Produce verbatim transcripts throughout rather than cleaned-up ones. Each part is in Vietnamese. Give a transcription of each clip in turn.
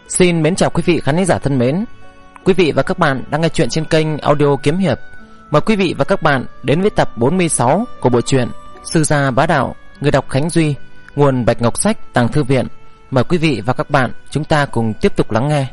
Xin mến chào quý vị khán giả thân mến. Quý vị và các bạn đang nghe chuyện trên kênh audio Kiếm Hiệp. Mời quý vị và các bạn đến với tập bốn mươi sáu của bộ truyện Sư Gia Bá Đạo, người đọc Khánh Duy, nguồn Bạch Ngọc Sách, Tàng Thư Viện. Mời quý vị và các bạn chúng ta cùng tiếp tục lắng nghe.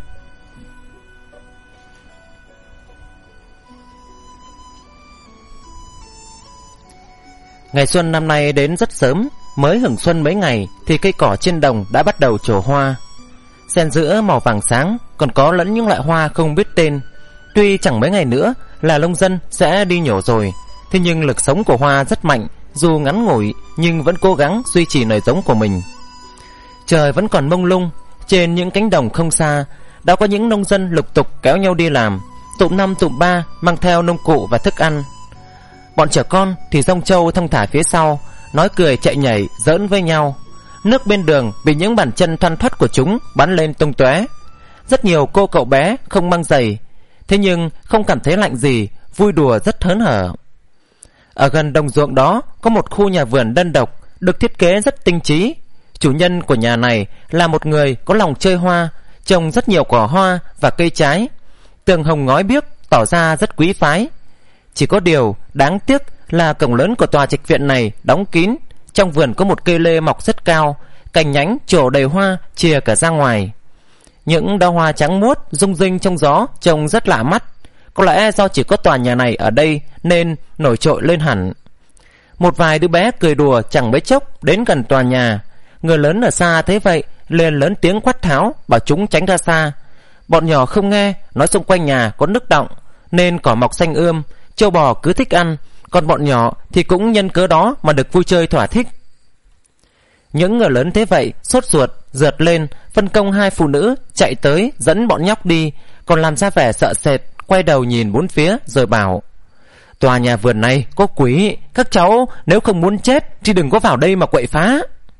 Ngày xuân năm nay đến rất sớm, mới hưởng xuân mấy ngày thì cây cỏ trên đồng đã bắt đầu trổ hoa. Xen giữa màu vàng sáng còn có lẫn những loại hoa không biết tên. Tuy chẳng mấy ngày nữa là nông dân sẽ đi nhổ rồi, thế nhưng lực sống của hoa rất mạnh, dù ngắn ngủi nhưng vẫn cố gắng duy trì nòi giống của mình. Trời vẫn còn mông lung, trên những cánh đồng không xa đã có những nông dân lục tục kéo nhau đi làm, tụm năm tụm ba mang theo nông cụ và thức ăn. Bọn trẻ con thì rong trâu thong thả phía sau, nói cười chạy nhảy giỡn với nhau. Nước bên đường bị những bàn chân thoăn thoắt của chúng bắn lên tung tóe. Rất nhiều cô cậu bé không mang giày, thế nhưng không cảm thấy lạnh gì, vui đùa rất hớn hở. Ở gần đồng ruộng đó có một khu nhà vườn đơn độc, được thiết kế rất tinh trí. Chủ nhân của nhà này là một người có lòng chơi hoa, trồng rất nhiều cỏ hoa và cây trái. Tường hồng ngói biếc tỏ ra rất quý phái. Chỉ có điều đáng tiếc là cổng lớn của tòa trạch viện này đóng kín. Trong vườn có một cây lê mọc rất cao, cành nhánh trổ đầy hoa chìa cả ra ngoài. Những đóa hoa trắng muốt rung rinh trong gió trông rất lạ mắt. Có lẽ do chỉ có tòa nhà này ở đây nên nổi trội lên hẳn. Một vài đứa bé cười đùa chẳng mấy chốc đến gần tòa nhà. Người lớn ở xa thấy vậy liền lớn tiếng quát tháo bảo chúng tránh ra xa. Bọn nhỏ không nghe, nói xung quanh nhà có nước đọng nên cỏ mọc xanh ươm, trâu bò cứ thích ăn, còn bọn nhỏ thì cũng nhân cớ đó mà được vui chơi thỏa thích. Những người lớn thế vậy sốt ruột rượt lên, phân công hai phụ nữ chạy tới dẫn bọn nhóc đi, còn làm ra vẻ sợ sệt, quay đầu nhìn bốn phía rồi bảo: tòa nhà vườn này có quỷ, các cháu nếu không muốn chết thì đừng có vào đây mà quậy phá.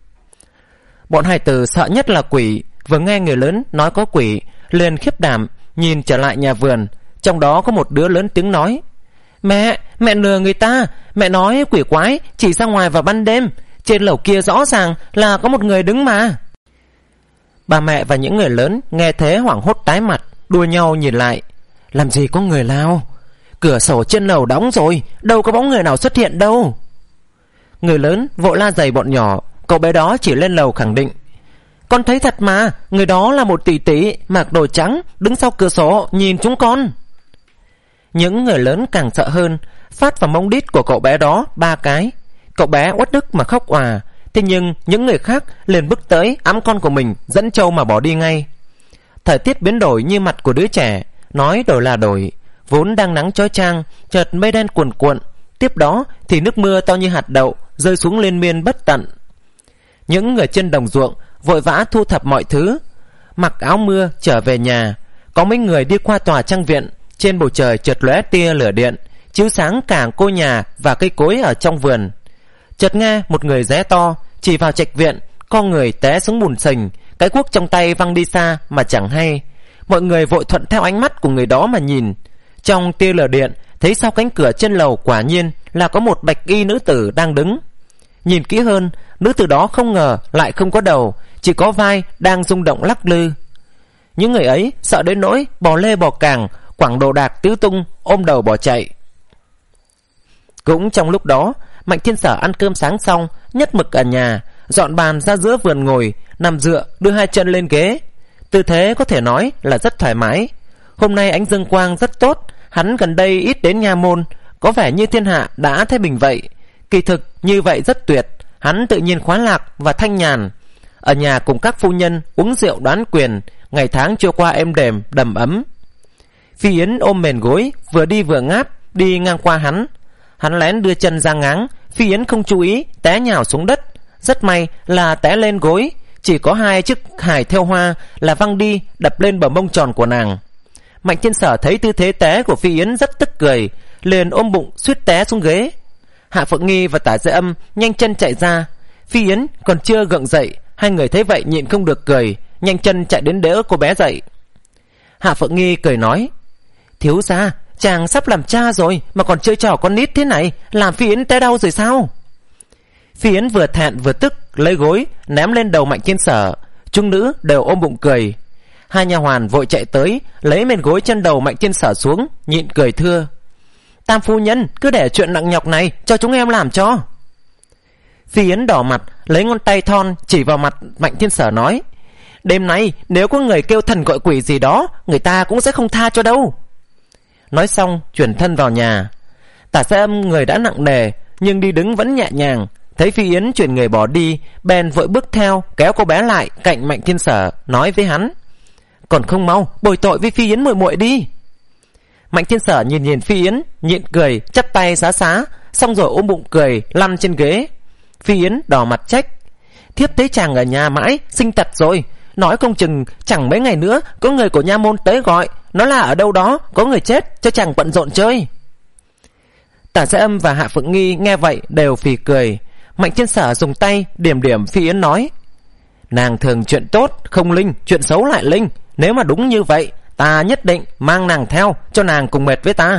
Bọn hài tử sợ nhất là quỷ, vừa nghe người lớn nói có quỷ liền khiếp đảm nhìn trở lại nhà vườn. Trong đó có một đứa lớn tiếng nói: Mẹ, mẹ lừa người ta, mẹ nói quỷ quái chỉ ra ngoài vào ban đêm, trên lầu kia rõ ràng là có một người đứng mà. Bà mẹ và những người lớn nghe thế hoảng hốt tái mặt, đua nhau nhìn lại. Làm gì có người nào? Cửa sổ trên lầu đóng rồi, đâu có bóng người nào xuất hiện đâu. Người lớn vội la giày bọn nhỏ. Cậu bé đó chỉ lên lầu khẳng định: Con thấy thật mà, người đó là một tỷ tỷ mặc đồ trắng đứng sau cửa sổ nhìn chúng con. Những người lớn càng sợ hơn, phát vào mông đít của cậu bé đó ba cái. Cậu bé uất ức mà khóc òa. Thế nhưng những người khác liền bước tới ẵm con của mình, dẫn trâu mà bỏ đi ngay. Thời tiết biến đổi như mặt của đứa trẻ, nói đổi là đổi. Vốn đang nắng chói chang, chợt mây đen cuồn cuộn, tiếp đó thì nước mưa to như hạt đậu rơi xuống liên miên bất tận. Những người trên đồng ruộng vội vã thu thập mọi thứ, mặc áo mưa trở về nhà. Có mấy người đi qua tòa trang viện. Trên bầu trời chợt lóe tia lửa điện, chiếu sáng cả ngôi nhà và cây cối ở trong vườn. Chợt nghe một người ré to chỉ vào trạch viện, con người té xuống bùn sình, cái cuốc trong tay văng đi xa mà chẳng hay. Mọi người vội thuận theo ánh mắt của người đó mà nhìn. Trong tia lửa điện thấy sau cánh cửa trên lầu quả nhiên là có một bạch y nữ tử đang đứng. Nhìn kỹ hơn, nữ tử đó không ngờ lại không có đầu, chỉ có vai đang rung động lắc lư. Những người ấy sợ đến nỗi bò lê bò càng, quẳng đồ đạc tứ tung, ôm đầu bỏ chạy. Cũng trong lúc đó, Mạnh Thiên Sở ăn cơm sáng xong, nhất mực ở nhà, dọn bàn ra giữa vườn ngồi, nằm dựa, đưa hai chân lên ghế. Tư thế có thể nói là rất thoải mái. Hôm nay ánh dương quang rất tốt, hắn gần đây ít đến nha môn, có vẻ như thiên hạ đã thái bình vậy. Kỳ thực như vậy rất tuyệt, hắn tự nhiên khoái lạc và thanh nhàn. Ở nhà cùng các phu nhân uống rượu đoán quyền, ngày tháng trôi qua êm đềm đầm ấm. Phi Yến ôm mền gối, vừa đi vừa ngáp, đi ngang qua hắn. Hắn lén đưa chân ra ngáng, Phi Yến không chú ý, té nhào xuống đất. Rất may là té lên gối, chỉ có hai chiếc hài theo hoa là văng đi, đập lên bờ mông tròn của nàng. Mạnh Thiên Sở thấy tư thế té của Phi Yến rất tức cười, liền ôm bụng suýt té xuống ghế. Hạ Phượng Nghi và Tả Dễ Âm nhanh chân chạy ra. Phi Yến còn chưa gượng dậy, hai người thấy vậy nhịn không được cười, nhanh chân chạy đến đỡ cô bé dậy. Hạ Phượng Nghi cười nói: Thiếu gia, chàng sắp làm cha rồi mà còn chơi trò con nít thế này, làm Phi Yến té đau rồi sao? Phi Yến vừa thẹn vừa tức, lấy gối ném lên đầu Mạnh Thiên Sở. Chúng nữ đều ôm bụng cười. Hai nha hoàn vội chạy tới, lấy mền gối chân đầu Mạnh Thiên Sở xuống, nhịn cười thưa: Tam phu nhân, cứ để chuyện nặng nhọc này cho chúng em làm cho. Phi Yến đỏ mặt, lấy ngón tay thon chỉ vào mặt Mạnh Thiên Sở nói: Đêm nay nếu có người kêu thần gọi quỷ gì đó, người ta cũng sẽ không tha cho đâu. Nói xong chuyển thân vào nhà. Tả Xe Âm người đã nặng nề, nhưng đi đứng vẫn nhẹ nhàng. Thấy Phi Yến chuyển người bỏ đi, bèn vội bước theo, kéo cô bé lại cạnh Mạnh Thiên Sở, nói với hắn: Còn không mau bồi tội với Phi Yến muội muội đi. Mạnh Thiên Sở nhìn nhìn Phi Yến, nhịn cười, chắp tay xá xá, xong rồi ôm bụng cười lăn trên ghế. Phi Yến đỏ mặt trách: Thiếp thấy chàng ở nhà mãi, sinh tật rồi. Nói không chừng chẳng mấy ngày nữa có người của nha môn tới gọi, nói là ở đâu đó có người chết, cho chàng bận rộn chơi. Tả Sẽ Âm và Hạ Phượng Nghi nghe vậy đều phì cười. Mạnh Thiên Sở dùng tay điểm điểm Phi Yến nói: Nàng thường chuyện tốt không linh, chuyện xấu lại linh. Nếu mà đúng như vậy, ta nhất định mang nàng theo, cho nàng cùng mệt với ta.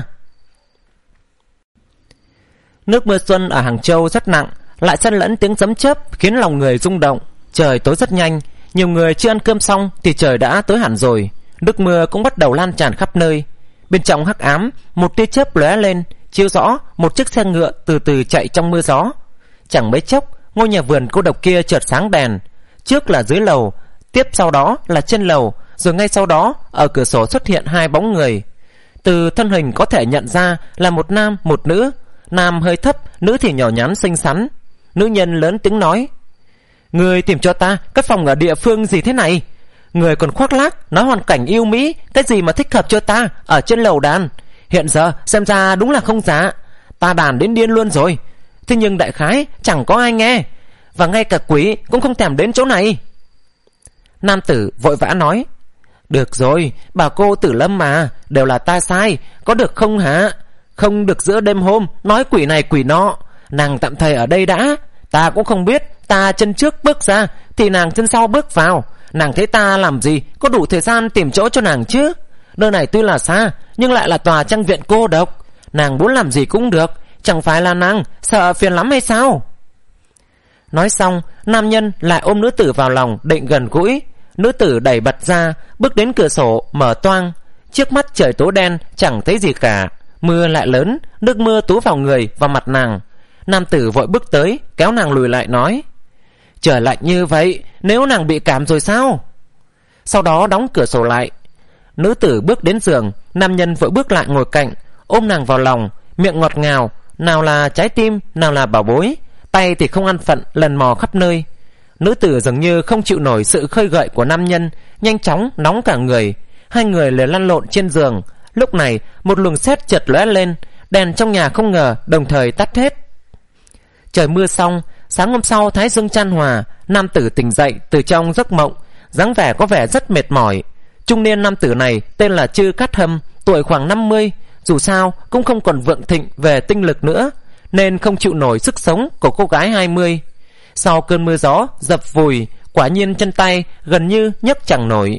Nước mưa xuân ở Hàng Châu rất nặng, lại xen lẫn tiếng sấm chớp khiến lòng người rung động. Trời tối rất nhanh, nhiều người chưa ăn cơm xong thì trời đã tối hẳn rồi. Nước mưa cũng bắt đầu lan tràn khắp nơi. Bên trong hắc ám, một tia chớp lóe lên, chiếu rõ một chiếc xe ngựa từ từ chạy trong mưa gió. Chẳng mấy chốc, ngôi nhà vườn cô độc kia chợt sáng đèn. Trước là dưới lầu, tiếp sau đó là trên lầu, rồi ngay sau đó ở cửa sổ xuất hiện hai bóng người. Từ thân hình có thể nhận ra là một nam một nữ. Nam hơi thấp, nữ thì nhỏ nhắn xinh xắn. Nữ nhân lớn tiếng nói: Người tìm cho ta cái phòng ở địa phương gì thế này? Người còn khoác lác nói hoàn cảnh yêu mỹ, cái gì mà thích hợp cho ta ở trên lầu đàn. Hiện giờ xem ra đúng là không giá. Ta đàn đến điên luôn rồi. Thế nhưng đại khái chẳng có ai nghe, và ngay cả quỷ cũng không thèm đến chỗ này. Nam tử vội vã nói: Được rồi, bảo cô Tử Lâm mà, đều là ta sai, có được không hả? Không được giữa đêm hôm nói quỷ này quỷ nọ. Nàng tạm thời ở đây đã. Ta cũng không biết, ta chân trước bước ra thì nàng chân sau bước vào. Nàng thấy ta làm gì có đủ thời gian tìm chỗ cho nàng chứ? Nơi này tuy là xa, nhưng lại là tòa trang viện cô độc. Nàng muốn làm gì cũng được, chẳng phải là nàng sợ phiền lắm hay sao? Nói xong, nam nhân lại ôm nữ tử vào lòng định gần gũi. Nữ tử đẩy bật ra, bước đến cửa sổ mở toang. Trước mắt trời tối đen, chẳng thấy gì cả. Mưa lại lớn, nước mưa túa vào người và mặt nàng. Nam tử vội bước tới, kéo nàng lùi lại nói: Trời lạnh như vậy, nếu nàng bị cảm rồi sao? Sau đó đóng cửa sổ lại. Nữ tử bước đến giường, nam nhân vội bước lại ngồi cạnh, ôm nàng vào lòng, miệng ngọt ngào, nào là trái tim, nào là bảo bối, tay thì không ăn phận lần mò khắp nơi. Nữ tử dường như không chịu nổi sự khơi gợi của nam nhân, nhanh chóng nóng cả người. Hai người liền lăn lộn trên giường. Lúc này một luồng sét chợt lóe lên, đèn trong nhà không ngờ đồng thời tắt hết. Trời mưa xong, sáng hôm sau thái dương chan hòa, nam tử tỉnh dậy từ trong giấc mộng, dáng vẻ có vẻ rất mệt mỏi. Trung niên nam tử này tên là Chư Cát Hâm, tuổi khoảng năm mươi, dù sao cũng không còn vượng thịnh về tinh lực nữa, nên không chịu nổi sức sống của cô gái hai mươi. Sau cơn mưa gió dập vùi, quả nhiên chân tay gần như nhấc chẳng nổi.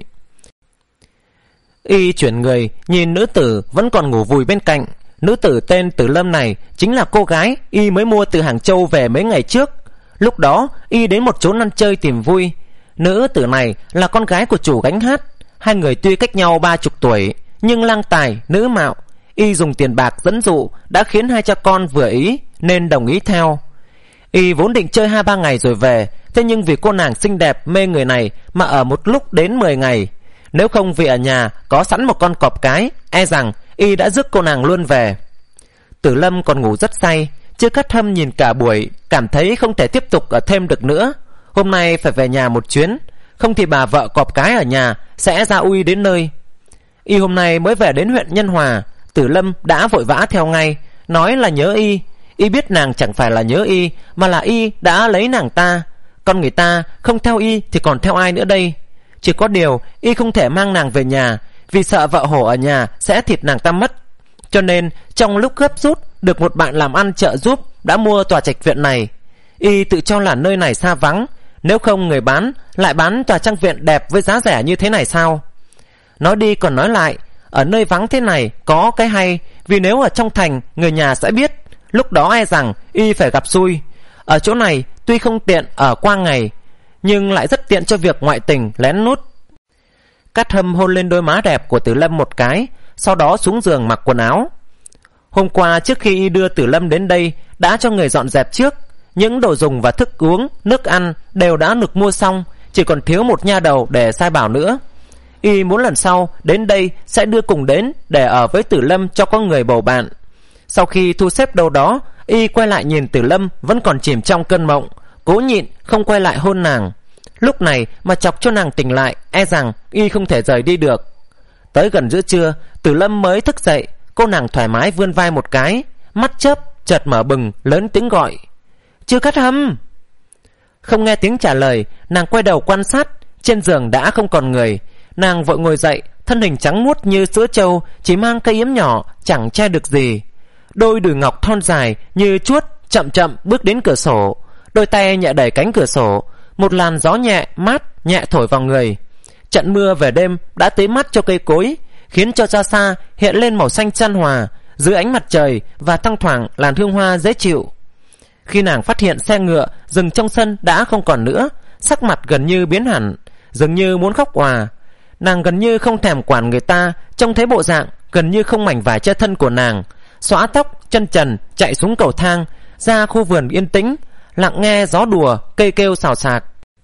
Y chuyển người nhìn nữ tử vẫn còn ngủ vùi bên cạnh. Nữ tử tên Tử Lâm này chính là cô gái Y mới mua từ Hàng Châu về mấy ngày trước. Lúc đó Y đến một chỗ ăn chơi tìm vui. Nữ tử này là con gái của chủ gánh hát. Hai người tuy cách nhau ba chục tuổi, nhưng lang tài nữ mạo. Y dùng tiền bạc dẫn dụ đã khiến hai cha con vừa ý, nên đồng ý theo. Y vốn định chơi hai ba ngày rồi về, thế nhưng vì cô nàng xinh đẹp mê người này mà ở một lúc đến mười ngày. Nếu không vì ở nhà có sẵn một con cọp cái, e rằng Y đã rước cô nàng luôn về. Tử Lâm còn ngủ rất say. Chư Cát Hâm nhìn cả buổi, cảm thấy không thể tiếp tục ở thêm được nữa. Hôm nay phải về nhà một chuyến, không thì bà vợ cọp cái ở nhà sẽ ra uy đến nơi. Y hôm nay mới về đến huyện Nhân Hòa. Tử Lâm đã vội vã theo ngay, nói là nhớ Y. Y biết nàng chẳng phải là nhớ Y, mà là Y đã lấy nàng ta. Con người ta không theo Y thì còn theo ai nữa đây? Chỉ có điều Y không thể mang nàng về nhà, vì sợ vợ hổ ở nhà sẽ thịt nàng ta mất. Cho nên trong lúc gấp rút được một bạn làm ăn trợ giúp, đã mua tòa trạch viện này. Y tự cho là nơi này xa vắng, nếu không người bán lại bán tòa trang viện đẹp với giá rẻ như thế này sao? Nói đi còn nói lại, ở nơi vắng thế này có cái hay, vì nếu ở trong thành người nhà sẽ biết, lúc đó e rằng Y phải gặp xui. Ở chỗ này tuy không tiện ở qua ngày, nhưng lại rất tiện cho việc ngoại tình lén nút. Cát Hâm hôn lên đôi má đẹp của Tử Lâm một cái, sau đó xuống giường mặc quần áo. Hôm qua trước khi y đưa Tử Lâm đến đây đã cho người dọn dẹp trước. Những đồ dùng và thức uống, nước ăn đều đã được mua xong, chỉ còn thiếu một nha đầu để sai bảo nữa. Y muốn lần sau đến đây sẽ đưa cùng đến để ở với Tử Lâm cho có người bầu bạn. Sau khi thu xếp đâu đó, y quay lại nhìn Tử Lâm vẫn còn chìm trong cơn mộng, cố nhịn không quay lại hôn nàng. Lúc này mà chọc cho nàng tỉnh lại, e rằng y không thể rời đi được. Tới gần giữa trưa, Tử Lâm mới thức dậy. Cô nàng thoải mái vươn vai một cái, mắt chớp chợt mở bừng, lớn tiếng gọi: "Chưa Cát Hâm." Không nghe tiếng trả lời, nàng quay đầu quan sát. Trên giường đã không còn người. Nàng vội ngồi dậy, thân hình trắng muốt như sữa trâu, chỉ mang cây yếm nhỏ, chẳng che được gì. Đôi đùi ngọc thon dài như chuốt chậm chậm bước đến cửa sổ, đôi tay nhẹ đẩy cánh cửa sổ. Một làn gió nhẹ mát nhẹ thổi vào người. Trận mưa về đêm đã tưới mắt cho cây cối, khiến cho xa xa hiện lên màu xanh chan hòa dưới ánh mặt trời và thăng thoảng làn hương hoa dễ chịu. Khi nàng phát hiện xe ngựa dừng trong sân đã không còn nữa, sắc mặt gần như biến hẳn, dường như muốn khóc òa. Nàng gần như không thèm quản người ta, trông thấy bộ dạng gần như không mảnh vải che thân của nàng, xõa tóc chân trần chạy xuống cầu thang ra khu vườn yên tĩnh, lặng nghe gió đùa, cây kêu xào xạc.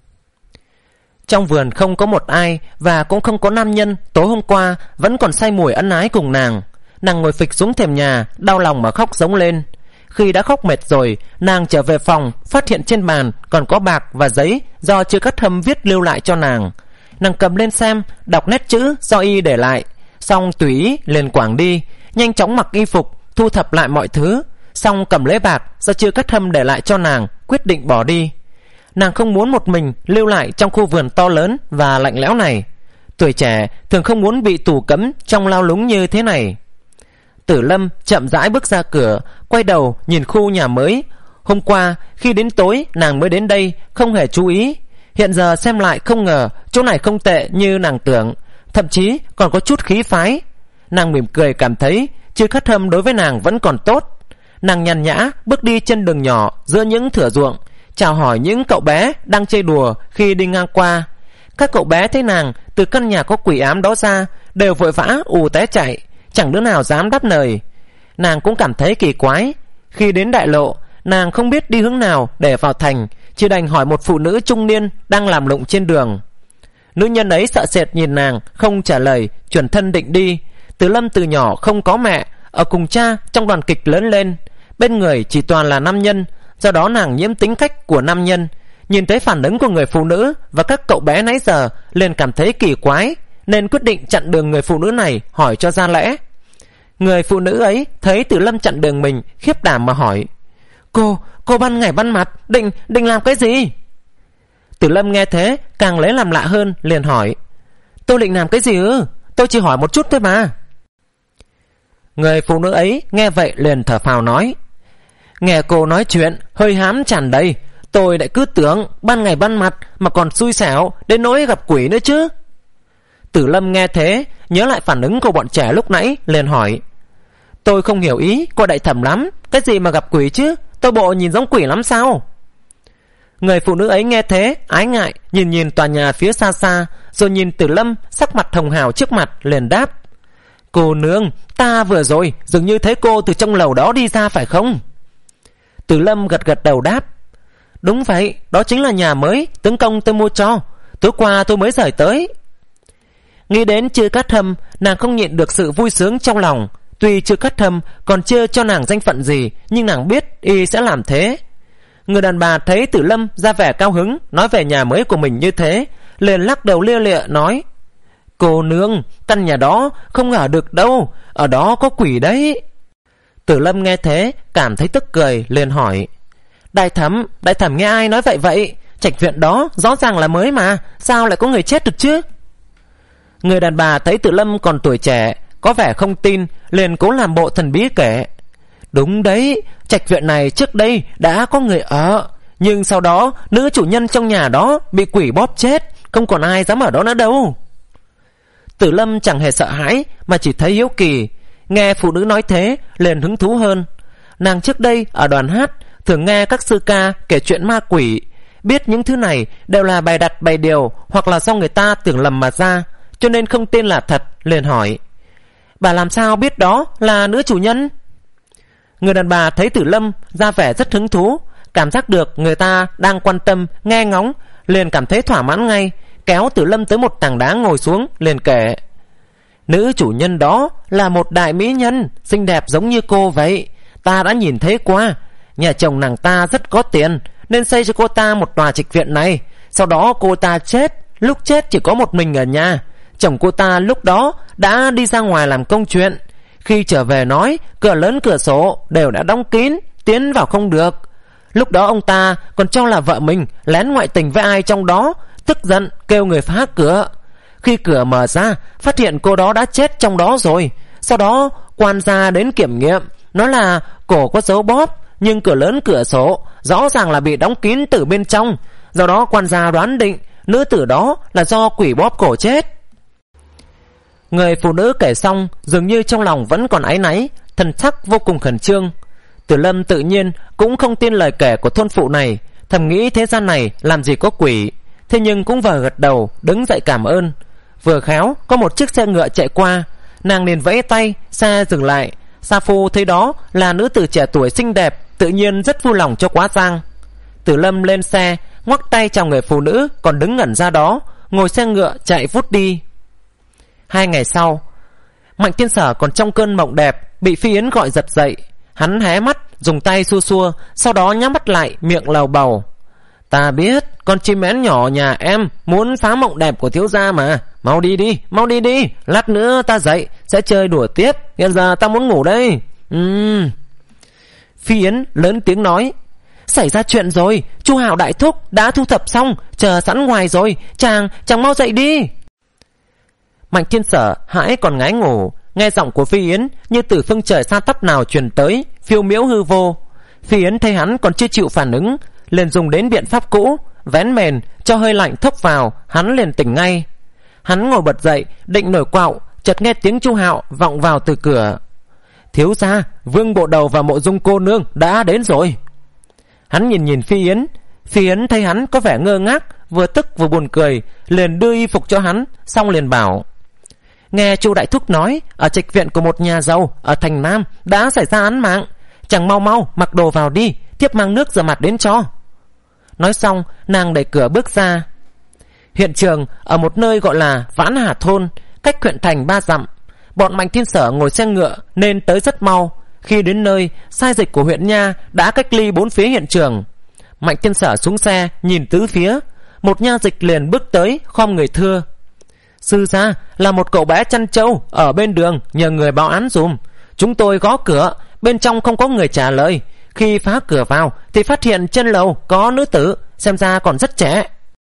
Trong vườn không có một ai, và cũng không có nam nhân tối hôm qua vẫn còn say mùi ân ái cùng nàng. Nàng ngồi phịch xuống thềm nhà, đau lòng mà khóc giống lên. Khi đã khóc mệt rồi, nàng trở về phòng, phát hiện trên bàn còn có bạc và giấy do Chưa Cát Hâm viết lưu lại cho nàng. Nàng cầm lên xem, đọc nét chữ do y để lại, xong tùy ý liền quảng đi, nhanh chóng mặc y phục, thu thập lại mọi thứ, xong cầm lấy bạc do Chưa Cát Hâm để lại cho nàng, quyết định bỏ đi. Nàng không muốn một mình lưu lại trong khu vườn to lớn và lạnh lẽo này. Tuổi trẻ thường không muốn bị tù cấm trong lao lúng như thế này. Tử Lâm chậm rãi bước ra cửa, quay đầu nhìn khu nhà mới. Hôm qua khi đến tối nàng mới đến đây, không hề chú ý. Hiện giờ xem lại không ngờ chỗ này không tệ như nàng tưởng, thậm chí còn có chút khí phái. Nàng mỉm cười cảm thấy Chưa Cát Hâm đối với nàng vẫn còn tốt. Nàng nhàn nhã bước đi trên đường nhỏ giữa những thửa ruộng, chào hỏi những cậu bé đang chơi đùa khi đi ngang qua. Các cậu bé thấy nàng từ căn nhà có quỷ ám đó ra đều vội vã ù té chạy, chẳng đứa nào dám đáp lời. Nàng cũng cảm thấy kỳ quái. Khi đến đại lộ, nàng không biết đi hướng nào để vào thành, chỉ đành hỏi một phụ nữ trung niên đang làm lụng trên đường. Nữ nhân ấy sợ sệt nhìn nàng, không trả lời, chuyển thân định đi. Tử Lâm từ nhỏ không có mẹ, ở cùng cha trong đoàn kịch lớn lên, bên người chỉ toàn là nam nhân, do đó nàng nhiễm tính cách của nam nhân. Nhìn thấy phản ứng của người phụ nữ và các cậu bé nãy giờ, liền cảm thấy kỳ quái, nên quyết định chặn đường người phụ nữ này, hỏi cho ra lẽ. Người phụ nữ ấy thấy Tử Lâm chặn đường mình, khiếp đảm mà hỏi: Cô, cô ban ngày ban mặt Định, định làm cái gì? Tử Lâm nghe thế càng lấy làm lạ hơn, liền hỏi: Tôi định làm cái gì ư? Tôi chỉ hỏi một chút thôi mà. Người phụ nữ ấy nghe vậy liền thở phào nói: Nghe cô nói chuyện hơi hám tràn đầy, tôi lại cứ tưởng ban ngày ban mặt mà còn xui xẻo đến nỗi gặp quỷ nữa chứ. Tử Lâm nghe thế nhớ lại phản ứng của bọn trẻ lúc nãy, liền hỏi: Tôi không hiểu ý cô đại thẩm lắm, cái gì mà gặp quỷ chứ, tôi bộ nhìn giống quỷ lắm sao? Người phụ nữ ấy nghe thế ái ngại nhìn nhìn tòa nhà phía xa xa, rồi nhìn Tử Lâm sắc mặt hồng hào trước mặt, liền đáp: Cô nương, ta vừa rồi dường như thấy cô từ trong lầu đó đi ra phải không? Tử Lâm gật gật đầu đáp: Đúng vậy, đó chính là nhà mới tướng công tôi mua cho, tối qua tôi mới rời tới. Nghĩ đến Chưa Cát Hâm, nàng không nhịn được sự vui sướng trong lòng. Tuy Chưa Cát Hâm còn chưa cho nàng danh phận gì, nhưng nàng biết y sẽ làm thế. Người đàn bà thấy Tử Lâm ra vẻ cao hứng nói về nhà mới của mình như thế, liền lắc đầu lia lịa nói: Cô nương, căn nhà đó không ở được đâu, ở đó có quỷ đấy. Tử Lâm nghe thế cảm thấy tức cười, liền hỏi: Đại thẩm, đại thẩm nghe ai nói vậy vậy? Trạch viện đó rõ ràng là mới mà, sao lại có người chết được chứ? Người đàn bà thấy Tử Lâm còn tuổi trẻ, có vẻ không tin, liền cố làm bộ thần bí kể: Đúng đấy, trạch viện này trước đây đã có người ở, nhưng sau đó nữ chủ nhân trong nhà đó bị quỷ bóp chết, không còn ai dám ở đó nữa đâu. Tử Lâm chẳng hề sợ hãi, mà chỉ thấy hiếu kỳ. Nghe phụ nữ nói thế liền hứng thú hơn. Nàng trước đây ở đoàn hát thường nghe các sư ca kể chuyện ma quỷ, biết những thứ này đều là bày đặt bày điều, hoặc là do người ta tưởng lầm mà ra, cho nên không tin là thật, liền hỏi: bà làm sao biết đó là nữ chủ nhân? Người đàn bà thấy Tử Lâm ra vẻ rất hứng thú, cảm giác được người ta đang quan tâm nghe ngóng, liền cảm thấy thỏa mãn ngay, kéo Tử Lâm tới một tảng đá ngồi xuống, liền kể: nữ chủ nhân đó là một đại mỹ nhân, xinh đẹp giống như cô vậy. Ta đã nhìn thấy qua. Nhà chồng nàng ta rất có tiền, nên xây cho cô ta một tòa trạch viện này. Sau đó cô ta chết, lúc chết chỉ có một mình ở nhà. Chồng cô ta lúc đó đã đi ra ngoài làm công chuyện. Khi trở về nói cửa lớn cửa sổ đều đã đóng kín, tiến vào không được. Lúc đó ông ta còn cho là vợ mình lén ngoại tình với ai trong đó, tức giận kêu người phá cửa. Khi cửa mở ra, phát hiện cô đó đã chết trong đó rồi. Sau đó quan gia đến kiểm nghiệm, nói là cổ có dấu bóp, nhưng cửa lớn cửa sổ rõ ràng là bị đóng kín từ bên trong. Do đó quan gia đoán định nữ tử đó là do quỷ bóp cổ chết. Người phụ nữ kể xong, dường như trong lòng vẫn còn áy náy, thần sắc vô cùng khẩn trương. Tử Lâm tự nhiên cũng không tin lời kể của thôn phụ này, thầm nghĩ thế gian này làm gì có quỷ. Thế nhưng cũng vừa gật đầu, đứng dậy cảm ơn. Vừa khéo có một chiếc xe ngựa chạy qua, nàng liền vẫy tay, xe dừng lại. Sa Phu thấy đó là nữ tử trẻ tuổi xinh đẹp, tự nhiên rất vui lòng cho quá giang. Tử Lâm lên xe, ngoắc tay chào người phụ nữ còn đứng ngẩn ra đó, ngồi xe ngựa chạy vút đi. Hai ngày sau, Mạnh Thiên Sở còn trong cơn mộng đẹp, bị Phi Yến gọi giật dậy. Hắn hé mắt, dùng tay xua xua, sau đó nhắm mắt lại, miệng lầu bầu: ta biết con chim én nhỏ nhà em muốn phá mộng đẹp của thiếu gia mà. Mau đi đi, mau đi đi, lát nữa ta dậy sẽ chơi đùa tiếp. Hiện giờ ta muốn ngủ đây. Ừm. Phi Yến lớn tiếng nói: xảy ra chuyện rồi, Chu Hạo đại thúc đã thu thập xong, chờ sẵn ngoài rồi, chàng chàng mau dậy đi. Mạnh Thiên Sở hãi còn ngái ngủ, nghe giọng của Phi Yến như từ phương trời xa tắp nào truyền tới, phiêu miễu hư vô. Phi Yến thấy hắn còn chưa chịu phản ứng, liền dùng đến biện pháp cũ, vén mền cho hơi lạnh thốc vào, hắn liền tỉnh ngay. Hắn ngồi bật dậy định nổi quạo, chợt nghe tiếng Chu Hạo vọng vào từ cửa: thiếu gia, Vương Bộ Đầu và Mộ Dung cô nương đã đến rồi. Hắn nhìn nhìn Phi Yến. Phi Yến thấy hắn có vẻ ngơ ngác, vừa tức vừa buồn cười, liền đưa y phục cho hắn, xong liền bảo: nghe Chu đại thúc nói ở trạch viện của một nhà giàu ở thành Nam đã xảy ra án mạng, chẳng mau mau mặc đồ vào đi, thiếp mang nước rửa mặt đến cho. Nói xong nàng đẩy cửa bước ra. Hiện trường ở một nơi gọi là Vãn Hà Thôn, cách huyện thành ba dặm. Bọn Mạnh Thiên Sở ngồi xe ngựa nên tới rất mau. Khi đến nơi, sai dịch của huyện nha đã cách ly bốn phía hiện trường. Mạnh Thiên Sở xuống xe nhìn tứ phía, một nha dịch liền bước tới khom người thưa: sư gia, là một cậu bé chăn trâu ở bên đường nhờ người báo án dùm. Chúng tôi gõ cửa, bên trong không có người trả lời. Khi phá cửa vào thì phát hiện trên lầu có nữ tử, xem ra còn rất trẻ.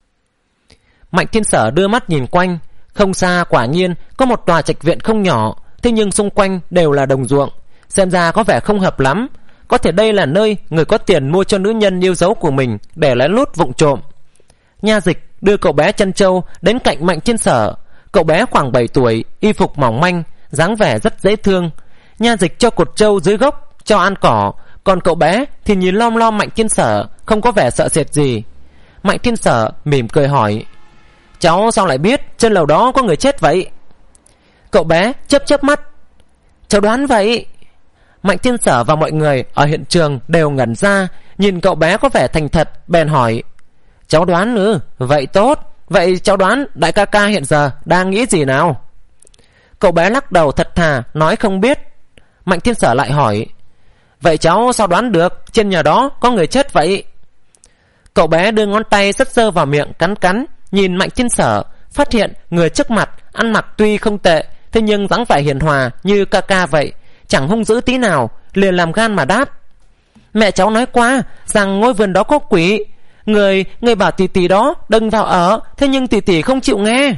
Mạnh Thiên Sở đưa mắt nhìn quanh. Không xa quả nhiên có một tòa trạch viện không nhỏ, thế nhưng xung quanh đều là đồng ruộng, xem ra có vẻ không hợp lắm. Có thể đây là nơi người có tiền mua cho nữ nhân yêu dấu của mình để lén lút vụng trộm. Nha dịch đưa cậu bé chăn trâu đến cạnh Mạnh Thiên Sở. Cậu bé khoảng bảy tuổi, y phục mỏng manh, dáng vẻ rất dễ thương. Nha dịch cho cột trâu dưới gốc, cho ăn cỏ, còn cậu bé thì nhìn lom lom Mạnh Thiên Sở, không có vẻ sợ sệt gì. Mạnh Thiên Sở mỉm cười hỏi: cháu sao lại biết trên lầu đó có người chết vậy? Cậu bé chớp chớp mắt: cháu đoán vậy. Mạnh Thiên Sở và mọi người ở hiện trường đều ngẩn ra, nhìn cậu bé có vẻ thành thật, bèn hỏi: cháu đoán ư? Vậy tốt. Vậy cháu đoán đại ca ca hiện giờ đang nghĩ gì nào? Cậu bé lắc đầu thật thà, nói không biết. Mạnh Thiên Sở lại hỏi: vậy cháu sao đoán được trên nhà đó có người chết vậy? Cậu bé đưa ngón tay sất sơ vào miệng cắn cắn, nhìn Mạnh Thiên Sở, phát hiện người trước mặt ăn mặc tuy không tệ, thế nhưng dáng vẻ hiền hòa như ca ca vậy, chẳng hung dữ tí nào, liền làm gan mà đáp: mẹ cháu nói qua rằng ngôi vườn đó có quỷ. Người người bảo tỷ tỷ đó đừng vào ở, thế nhưng tỷ tỷ không chịu nghe.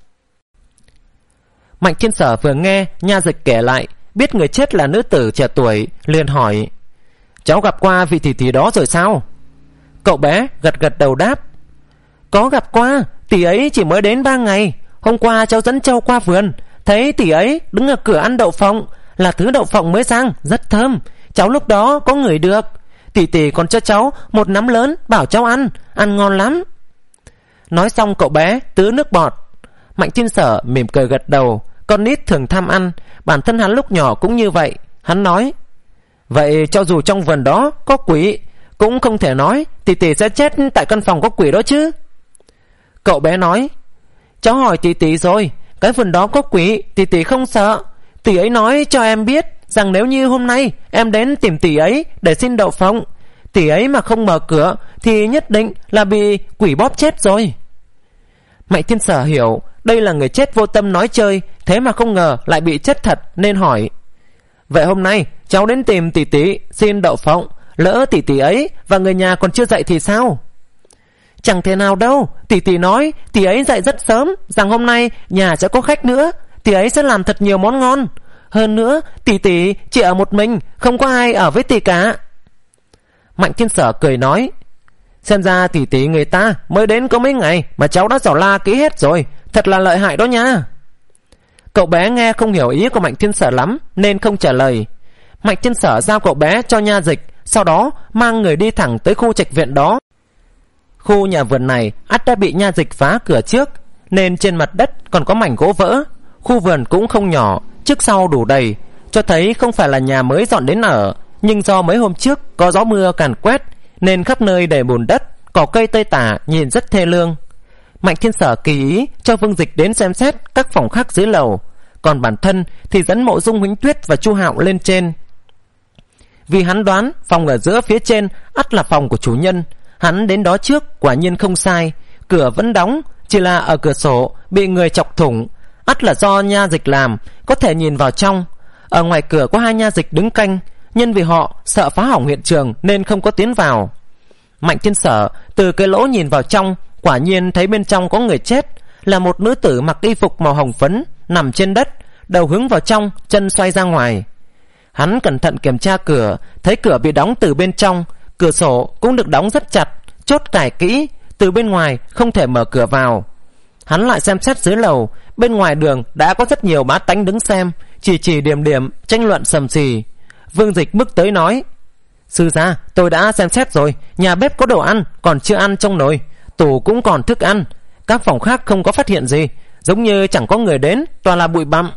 Mạnh Thiên Sở vừa nghe nha dịch kể lại, biết người chết là nữ tử trẻ tuổi, liền hỏi: cháu gặp qua vị tỷ tỷ đó rồi sao? Cậu bé gật gật đầu đáp: có gặp qua, tỷ ấy chỉ mới đến ba ngày. Hôm qua cháu dẫn trâu qua vườn, thấy tỷ ấy đứng ở cửa ăn đậu phộng, là thứ đậu phộng mới rang, rất thơm. Cháu lúc đó có ngửi được. Tỷ tỷ còn cho cháu một nắm lớn, bảo cháu ăn, ăn ngon lắm. Nói xong cậu bé tứa nước bọt. Mạnh Thiên Sở mỉm cười gật đầu. Con nít thường tham ăn, bản thân hắn lúc nhỏ cũng như vậy. Hắn nói: vậy cho dù trong vườn đó có quỷ, cũng không thể nói tỷ tỷ sẽ chết tại căn phòng có quỷ đó chứ. Cậu bé nói: cháu hỏi tỷ tỷ rồi, cái vườn đó có quỷ tỷ tỷ không sợ. Tỷ ấy nói cho em biết rằng nếu như hôm nay em đến tìm tỷ ấy để xin đậu phộng, tỷ ấy mà không mở cửa thì nhất định là bị quỷ bóp chết rồi. Mạnh Thiên Sở hiểu đây là người chết vô tâm nói chơi, thế mà không ngờ lại bị chết thật, nên hỏi: vậy hôm nay cháu đến tìm tỷ tỷ xin đậu phộng, lỡ tỷ tỷ ấy và người nhà còn chưa dậy thì sao? Chẳng thể nào đâu, tỷ tỷ nói tỷ ấy dậy rất sớm, rằng hôm nay nhà sẽ có khách nữa, tỷ ấy sẽ làm thật nhiều món ngon. Hơn nữa tỷ tỷ chỉ ở một mình, không có ai ở với tỷ cả. Mạnh Thiên Sở cười nói: xem ra tỷ tỷ người ta mới đến có mấy ngày mà cháu đã dò la kỹ hết rồi, thật là lợi hại đó nha. Cậu bé nghe không hiểu ý của Mạnh Thiên Sở lắm nên không trả lời. Mạnh Thiên Sở giao cậu bé cho nha dịch, sau đó mang người đi thẳng tới khu trạch viện đó. Khu nhà vườn này ắt đã bị nha dịch phá cửa trước, nên trên mặt đất còn có mảnh gỗ vỡ. Khu vườn cũng không nhỏ, trước sau đủ đầy, cho thấy không phải là nhà mới dọn đến ở. Nhưng do mấy hôm trước có gió mưa càn quét nên khắp nơi đầy bùn đất, cỏ cây tơi tả, nhìn rất thê lương. Mạnh Thiên Sở kỳ ý cho Vương Dịch đến xem xét các phòng khác dưới lầu, còn bản thân thì dẫn Mộ Dung Huỳnh Tuyết và Chu Hạo lên trên. Vì hắn đoán phòng ở giữa phía trên ắt là phòng của chủ nhân. Hắn đến đó trước, quả nhiên không sai, cửa vẫn đóng, chỉ là ở cửa sổ bị người chọc thủng, ắt là do nha dịch làm, có thể nhìn vào trong. Ở ngoài cửa có hai nha dịch đứng canh, nhân vì họ sợ phá hỏng hiện trường nên không có tiến vào. Mạnh Thiên Sở từ cái lỗ nhìn vào trong, quả nhiên thấy bên trong có người chết, là một nữ tử mặc y phục màu hồng phấn, nằm trên đất, đầu hướng vào trong, chân xoay ra ngoài. Hắn cẩn thận kiểm tra cửa, thấy cửa bị đóng từ bên trong, cửa sổ cũng được đóng rất chặt, chốt cài kỹ, từ bên ngoài không thể mở cửa vào. Hắn lại xem xét dưới lầu, bên ngoài đường đã có rất nhiều bá tánh đứng xem, chỉ chỉ điểm điểm, tranh luận sầm xì. Vương Dịch bước tới nói: sư gia, tôi đã xem xét rồi, nhà bếp có đồ ăn còn chưa ăn trong nồi, tủ cũng còn thức ăn, các phòng khác không có phát hiện gì, giống như chẳng có người đến, toàn là bụi bặm.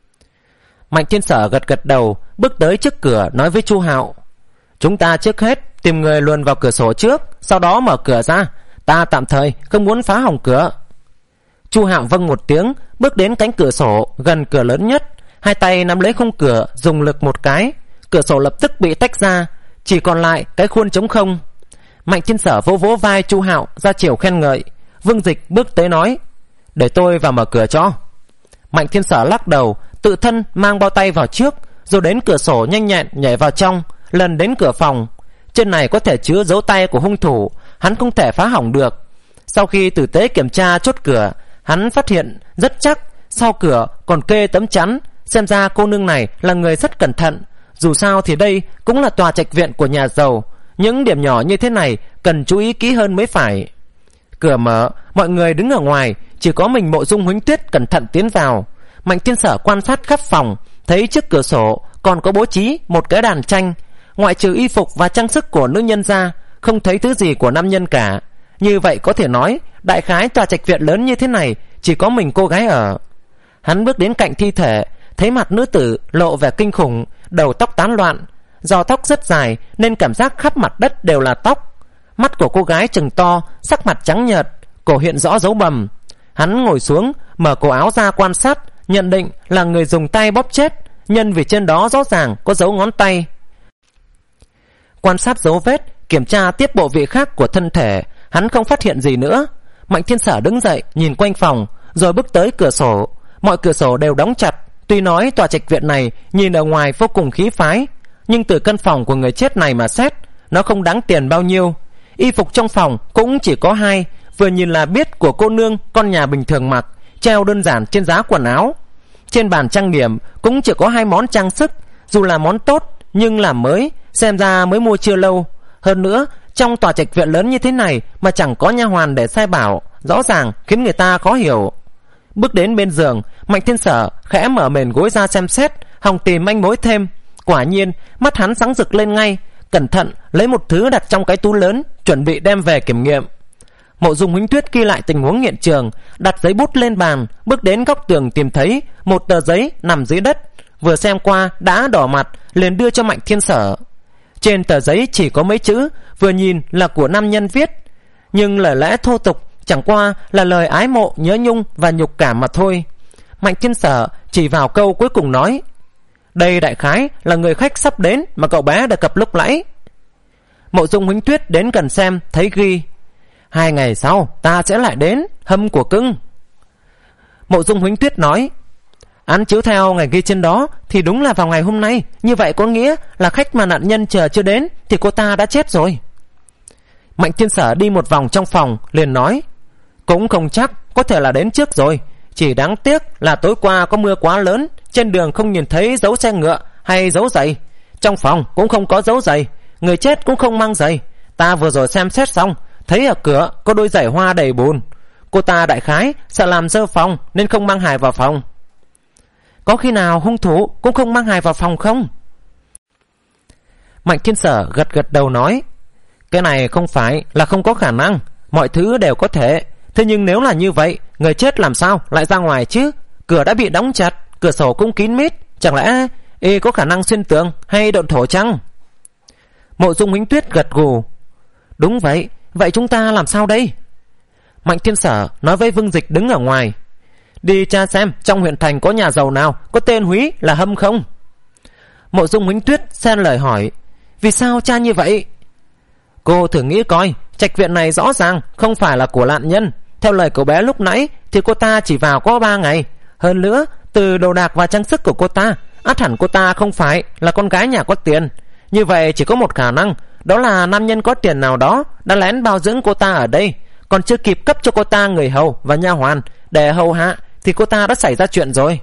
Mạnh Thiên Sở gật gật đầu, bước tới trước cửa nói với Chu Hạo: chúng ta trước hết tìm người luồn vào cửa sổ trước, sau đó mở cửa ra, ta tạm thời không muốn phá hỏng cửa. Chu Hạo vâng một tiếng, bước đến cánh cửa sổ gần cửa lớn nhất, hai tay nắm lấy khung cửa, dùng lực một cái, cửa sổ lập tức bị tách ra, chỉ còn lại cái khuôn trống không. Mạnh Thiên Sở vỗ vỗ vai Chu Hạo ra chiều khen ngợi. Vương Dịch bước tới nói: để tôi vào mở cửa cho. Mạnh Thiên Sở lắc đầu, tự thân mang bao tay vào trước, rồi đến cửa sổ nhanh nhẹn nhảy vào trong, lần đến cửa phòng. Trên này có thể chứa dấu tay của hung thủ, hắn không thể phá hỏng được. Sau khi tử tế kiểm tra chốt cửa, hắn phát hiện rất chắc sau cửa còn kê tấm chắn, xem ra cô nương này là người rất cẩn thận. Dù sao thì đây cũng là tòa trạch viện của nhà giàu, những điểm nhỏ như thế này cần chú ý kỹ hơn mới phải. Cửa mở, mọi người đứng ở ngoài, chỉ có mình Mộ Dung Huỳnh Tuyết cẩn thận tiến vào. Mạnh Thiên Sở quan sát khắp phòng, thấy trước cửa sổ còn có bố trí một cái đàn tranh, ngoại trừ y phục và trang sức của nữ nhân ra, không thấy thứ gì của nam nhân cả. Như vậy có thể nói đại khái tòa trạch viện lớn như thế này chỉ có mình cô gái ở. Hắn bước đến cạnh thi thể, thấy mặt nữ tử lộ vẻ kinh khủng, đầu tóc tán loạn. Do tóc rất dài nên cảm giác khắp mặt đất đều là tóc. Mắt của cô gái trừng to, sắc mặt trắng nhợt, cổ hiện rõ dấu bầm. Hắn ngồi xuống, mở cổ áo ra quan sát, nhận định là người dùng tay bóp chết, nhân vì trên đó rõ ràng có dấu ngón tay. Quan sát dấu vết, kiểm tra tiếp bộ vị khác của thân thể, hắn không phát hiện gì nữa. Mạnh Thiên Sở đứng dậy nhìn quanh phòng, rồi bước tới cửa sổ. Mọi cửa sổ đều đóng chặt. Tuy nói tòa trạch viện này nhìn ở ngoài vô cùng khí phái, nhưng từ căn phòng của người chết này mà xét, nó không đáng tiền bao nhiêu. Y phục trong phòng cũng chỉ có hai, vừa nhìn là biết của cô nương con nhà bình thường mặc, treo đơn giản trên giá quần áo. Trên bàn trang điểm cũng chỉ có hai món trang sức, dù là món tốt nhưng làm mới, xem ra mới mua chưa lâu. Hơn nữa trong tòa trạch viện lớn như thế này mà chẳng có nha hoàn để sai bảo, rõ ràng khiến người ta khó hiểu. Bước đến bên giường, Mạnh Thiên Sở khẽ mở mền gối ra xem xét, hòng tìm manh mối thêm. Quả nhiên mắt hắn sáng rực lên ngay, cẩn thận lấy một thứ đặt trong cái túi lớn, chuẩn bị đem về kiểm nghiệm. Mộ Dung Huỳnh Tuyết ghi lại tình huống hiện trường, đặt giấy bút lên bàn, bước đến góc tường tìm thấy một tờ giấy nằm dưới đất, vừa xem qua đã đỏ mặt, liền đưa cho Mạnh Thiên Sở. Trên tờ giấy chỉ có mấy chữ, vừa nhìn là của nam nhân viết, nhưng lời lẽ thô tục, chẳng qua là lời ái mộ, nhớ nhung và nhục cảm mà thôi. Mạnh Thiên Sở chỉ vào câu cuối cùng nói: đây đại khái là người khách sắp đến mà cậu bé đề cập lúc nãy. Mộ Dung Huỳnh Tuyết đến gần xem, thấy ghi: hai ngày sau ta sẽ lại đến, hâm của cưng. Mộ Dung Huỳnh Tuyết nói: án chiếu theo ngày ghi trên đó thì đúng là vào ngày hôm nay, như vậy có nghĩa là khách mà nạn nhân chờ chưa đến thì cô ta đã chết rồi. Mạnh Thiên Sở đi một vòng trong phòng, liền nói: cũng không chắc, có thể là đến trước rồi. Chỉ đáng tiếc là tối qua có mưa quá lớn, trên đường không nhìn thấy dấu xe ngựa hay dấu giày. Trong phòng cũng không có dấu giày, người chết cũng không mang giày. Ta vừa rồi xem xét xong, thấy ở cửa có đôi giày hoa đầy bùn. Cô ta đại khái sợ làm dơ phòng nên không mang hài vào phòng. Có khi nào hung thủ cũng không mang hài vào phòng không? Mạnh Thiên Sở gật gật đầu nói: cái này không phải là không có khả năng, mọi thứ đều có thể. Thế nhưng nếu là như vậy, người chết làm sao lại ra ngoài chứ? Cửa đã bị đóng chặt, cửa sổ cũng kín mít, chẳng lẽ y có khả năng xuyên tường hay độn thổ chăng? Mộ Dung Huỳnh Tuyết gật gù: đúng vậy, vậy chúng ta làm sao đây? Mạnh Thiên Sở nói với Vương Dịch đứng ở ngoài: đi tra xem trong huyện thành có nhà giàu nào có tên Húy là Hâm không? Mộ Dung Huỳnh Tuyết xen lời hỏi: vì sao tra như vậy? Cô thử nghĩ coi, trạch viện này rõ ràng không phải là của nạn nhân. Theo lời cậu bé lúc nãy thì cô ta chỉ vào có ba ngày. Hơn nữa, từ đồ đạc và trang sức của cô ta, ắt hẳn cô ta không phải là con gái nhà có tiền. Như vậy chỉ có một khả năng, đó là nam nhân có tiền nào đó đã lén bao dưỡng cô ta ở đây, còn chưa kịp cấp cho cô ta người hầu và nha hoàn để hầu hạ thì cô ta đã xảy ra chuyện rồi.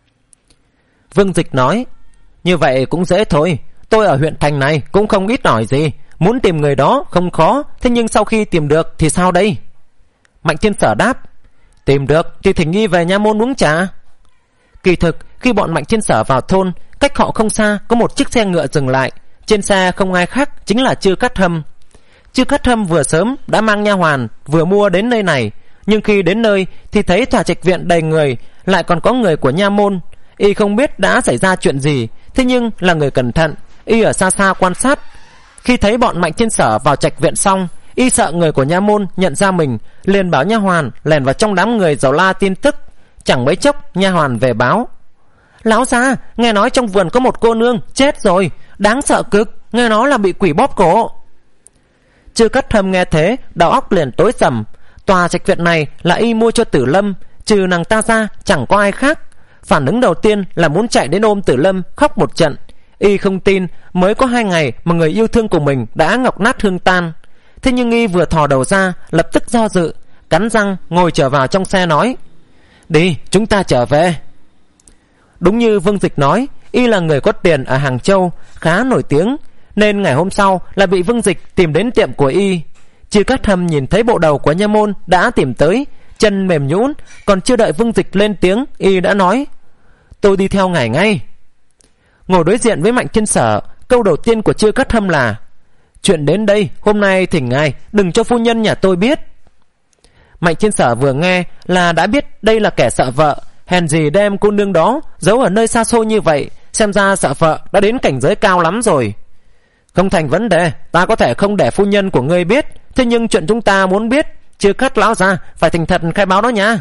Vương Dịch nói: như vậy cũng dễ thôi, tôi ở huyện thành này cũng không ít ỏi gì, muốn tìm người đó không khó. Thế nhưng sau khi tìm được thì sao đây? Mạnh Thiên Sở đáp: tìm được thì thỉnh nghi về nha môn uống trà. Kỳ thực khi bọn Mạnh Thiên Sở vào thôn, cách họ không xa có một chiếc xe ngựa dừng lại. Trên xe không ai khác chính là Chư Cát Hâm. Chư Cát Hâm vừa sớm đã mang nha hoàn vừa mua đến nơi này, nhưng khi đến nơi thì thấy tòa trạch viện đầy người, lại còn có người của nha môn. Y không biết đã xảy ra chuyện gì, thế nhưng là người cẩn thận, y ở xa xa quan sát. Khi thấy bọn Mạnh Thiên Sở vào trạch viện xong, y sợ người của nha môn nhận ra mình, liền bảo nha hoàn lèn vào trong đám người dầu la tin tức. Chẳng mấy chốc nha hoàn về báo: lão gia, nghe nói trong vườn có một cô nương chết rồi, đáng sợ cực, nghe nói là bị quỷ bóp cổ. Chư Cát Hâm nghe thế, đầu óc liền tối sầm. Tòa trạch viện này là y mua cho Tử Lâm, trừ nàng ta ra chẳng có ai khác. Phản ứng đầu tiên là muốn chạy đến ôm Tử Lâm khóc một trận. Y không tin mới có hai ngày mà người yêu thương của mình đã ngọc nát hương tan. Thế nhưng y vừa thò đầu ra, lập tức do dự, cắn răng ngồi trở vào trong xe nói: đi, chúng ta trở về. Đúng như Vương Dịch nói, y là người có tiền ở Hàng Châu, khá nổi tiếng, nên ngày hôm sau là bị Vương Dịch tìm đến tiệm của y. Chư Cát Hâm nhìn thấy bộ đầu của nha môn đã tìm tới, chân mềm nhũn, còn chưa đợi Vương Dịch lên tiếng, y đã nói: tôi đi theo ngài ngay. Ngồi đối diện với Mạnh Thiên Sở, câu đầu tiên của Chư Cát Hâm là: chuyện đến đây hôm nay thỉnh ngài đừng cho phu nhân nhà tôi biết. Mạnh Thiên Sở vừa nghe là đã biết đây là kẻ sợ vợ, hèn gì đem cô nương đó giấu ở nơi xa xôi như vậy, xem ra sợ vợ đã đến cảnh giới cao lắm rồi. Không thành vấn đề, ta có thể không để phu nhân của ngươi biết, thế nhưng chuyện chúng ta muốn biết, Chư Cát lão gia phải thành thật khai báo đó nha.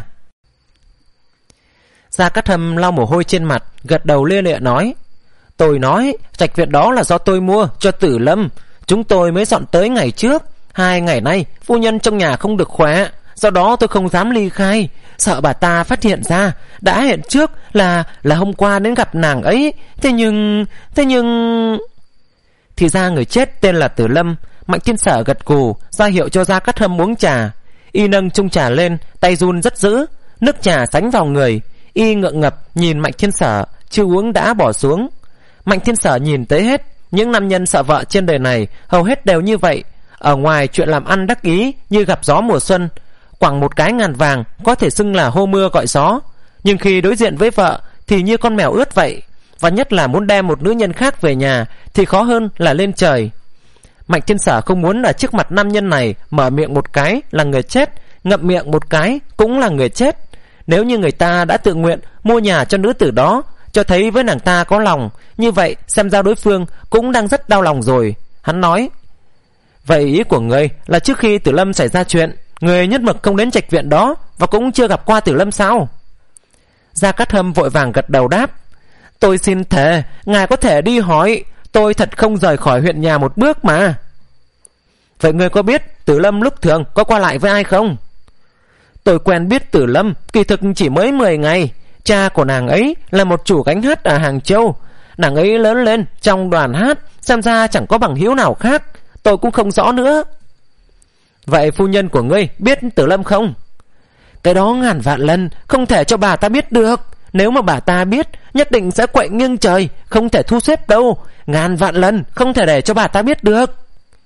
Gia Cát Hâm lau mồ hôi trên mặt, gật đầu lia lịa nói: tôi nói trạch viện đó là do tôi mua cho Tử Lâm, chúng tôi mới dọn tới ngày trước. Hai ngày nay phu nhân trong nhà không được khỏe, do đó tôi không dám ly khai, sợ bà ta phát hiện ra. Đã hẹn trước là là hôm qua đến gặp nàng ấy, thế nhưng thế nhưng thì ra người chết tên là Tử Lâm. Mạnh Thiên Sở gật gù ra hiệu cho Gia Cát Hâm uống trà. Y nâng chung trà lên, tay run rất dữ, nước trà sánh vào người. Y ngượng ngập nhìn Mạnh Thiên Sở, chưa uống đã bỏ xuống. Mạnh Thiên Sở nhìn tới hết, những nam nhân sợ vợ trên đời này hầu hết đều như vậy. Ở ngoài chuyện làm ăn đắc ý như gặp gió mùa xuân, quẳng một cái ngàn vàng có thể xưng là hô mưa gọi gió, nhưng khi đối diện với vợ thì như con mèo ướt vậy. Và nhất là muốn đem một nữ nhân khác về nhà thì khó hơn là lên trời. Mạnh Thiên Sở không muốn ở trước mặt nam nhân này mở miệng một cái là người chết, ngậm miệng một cái cũng là người chết. Nếu như người ta đã tự nguyện mua nhà cho nữ tử đó, cho thấy với nàng ta có lòng, như vậy xem ra đối phương cũng đang rất đau lòng rồi. Hắn nói: vậy ý của người là trước khi Tử Lâm xảy ra chuyện, người nhất mực không đến trạch viện đó và cũng chưa gặp qua Tử Lâm sao? Gia Cát Hâm vội vàng gật đầu đáp: tôi xin thề, ngài có thể đi hỏi, tôi thật không rời khỏi huyện nhà một bước mà. Vậy người có biết Tử Lâm lúc thường có qua lại với ai không? Tôi quen biết Tử Lâm kỳ thực chỉ mới mười ngày. Cha của nàng ấy là một chủ gánh hát ở Hàng Châu. Nàng ấy lớn lên trong đoàn hát, xem ra chẳng có bằng hữu nào khác. Tôi cũng không rõ nữa. Vậy phu nhân của ngươi biết Tử Lâm không? Cái đó ngàn vạn lần không thể cho bà ta biết được. Nếu mà bà ta biết, nhất định sẽ quậy nghiêng trời, không thể thu xếp đâu. Ngàn vạn lần không thể để cho bà ta biết được.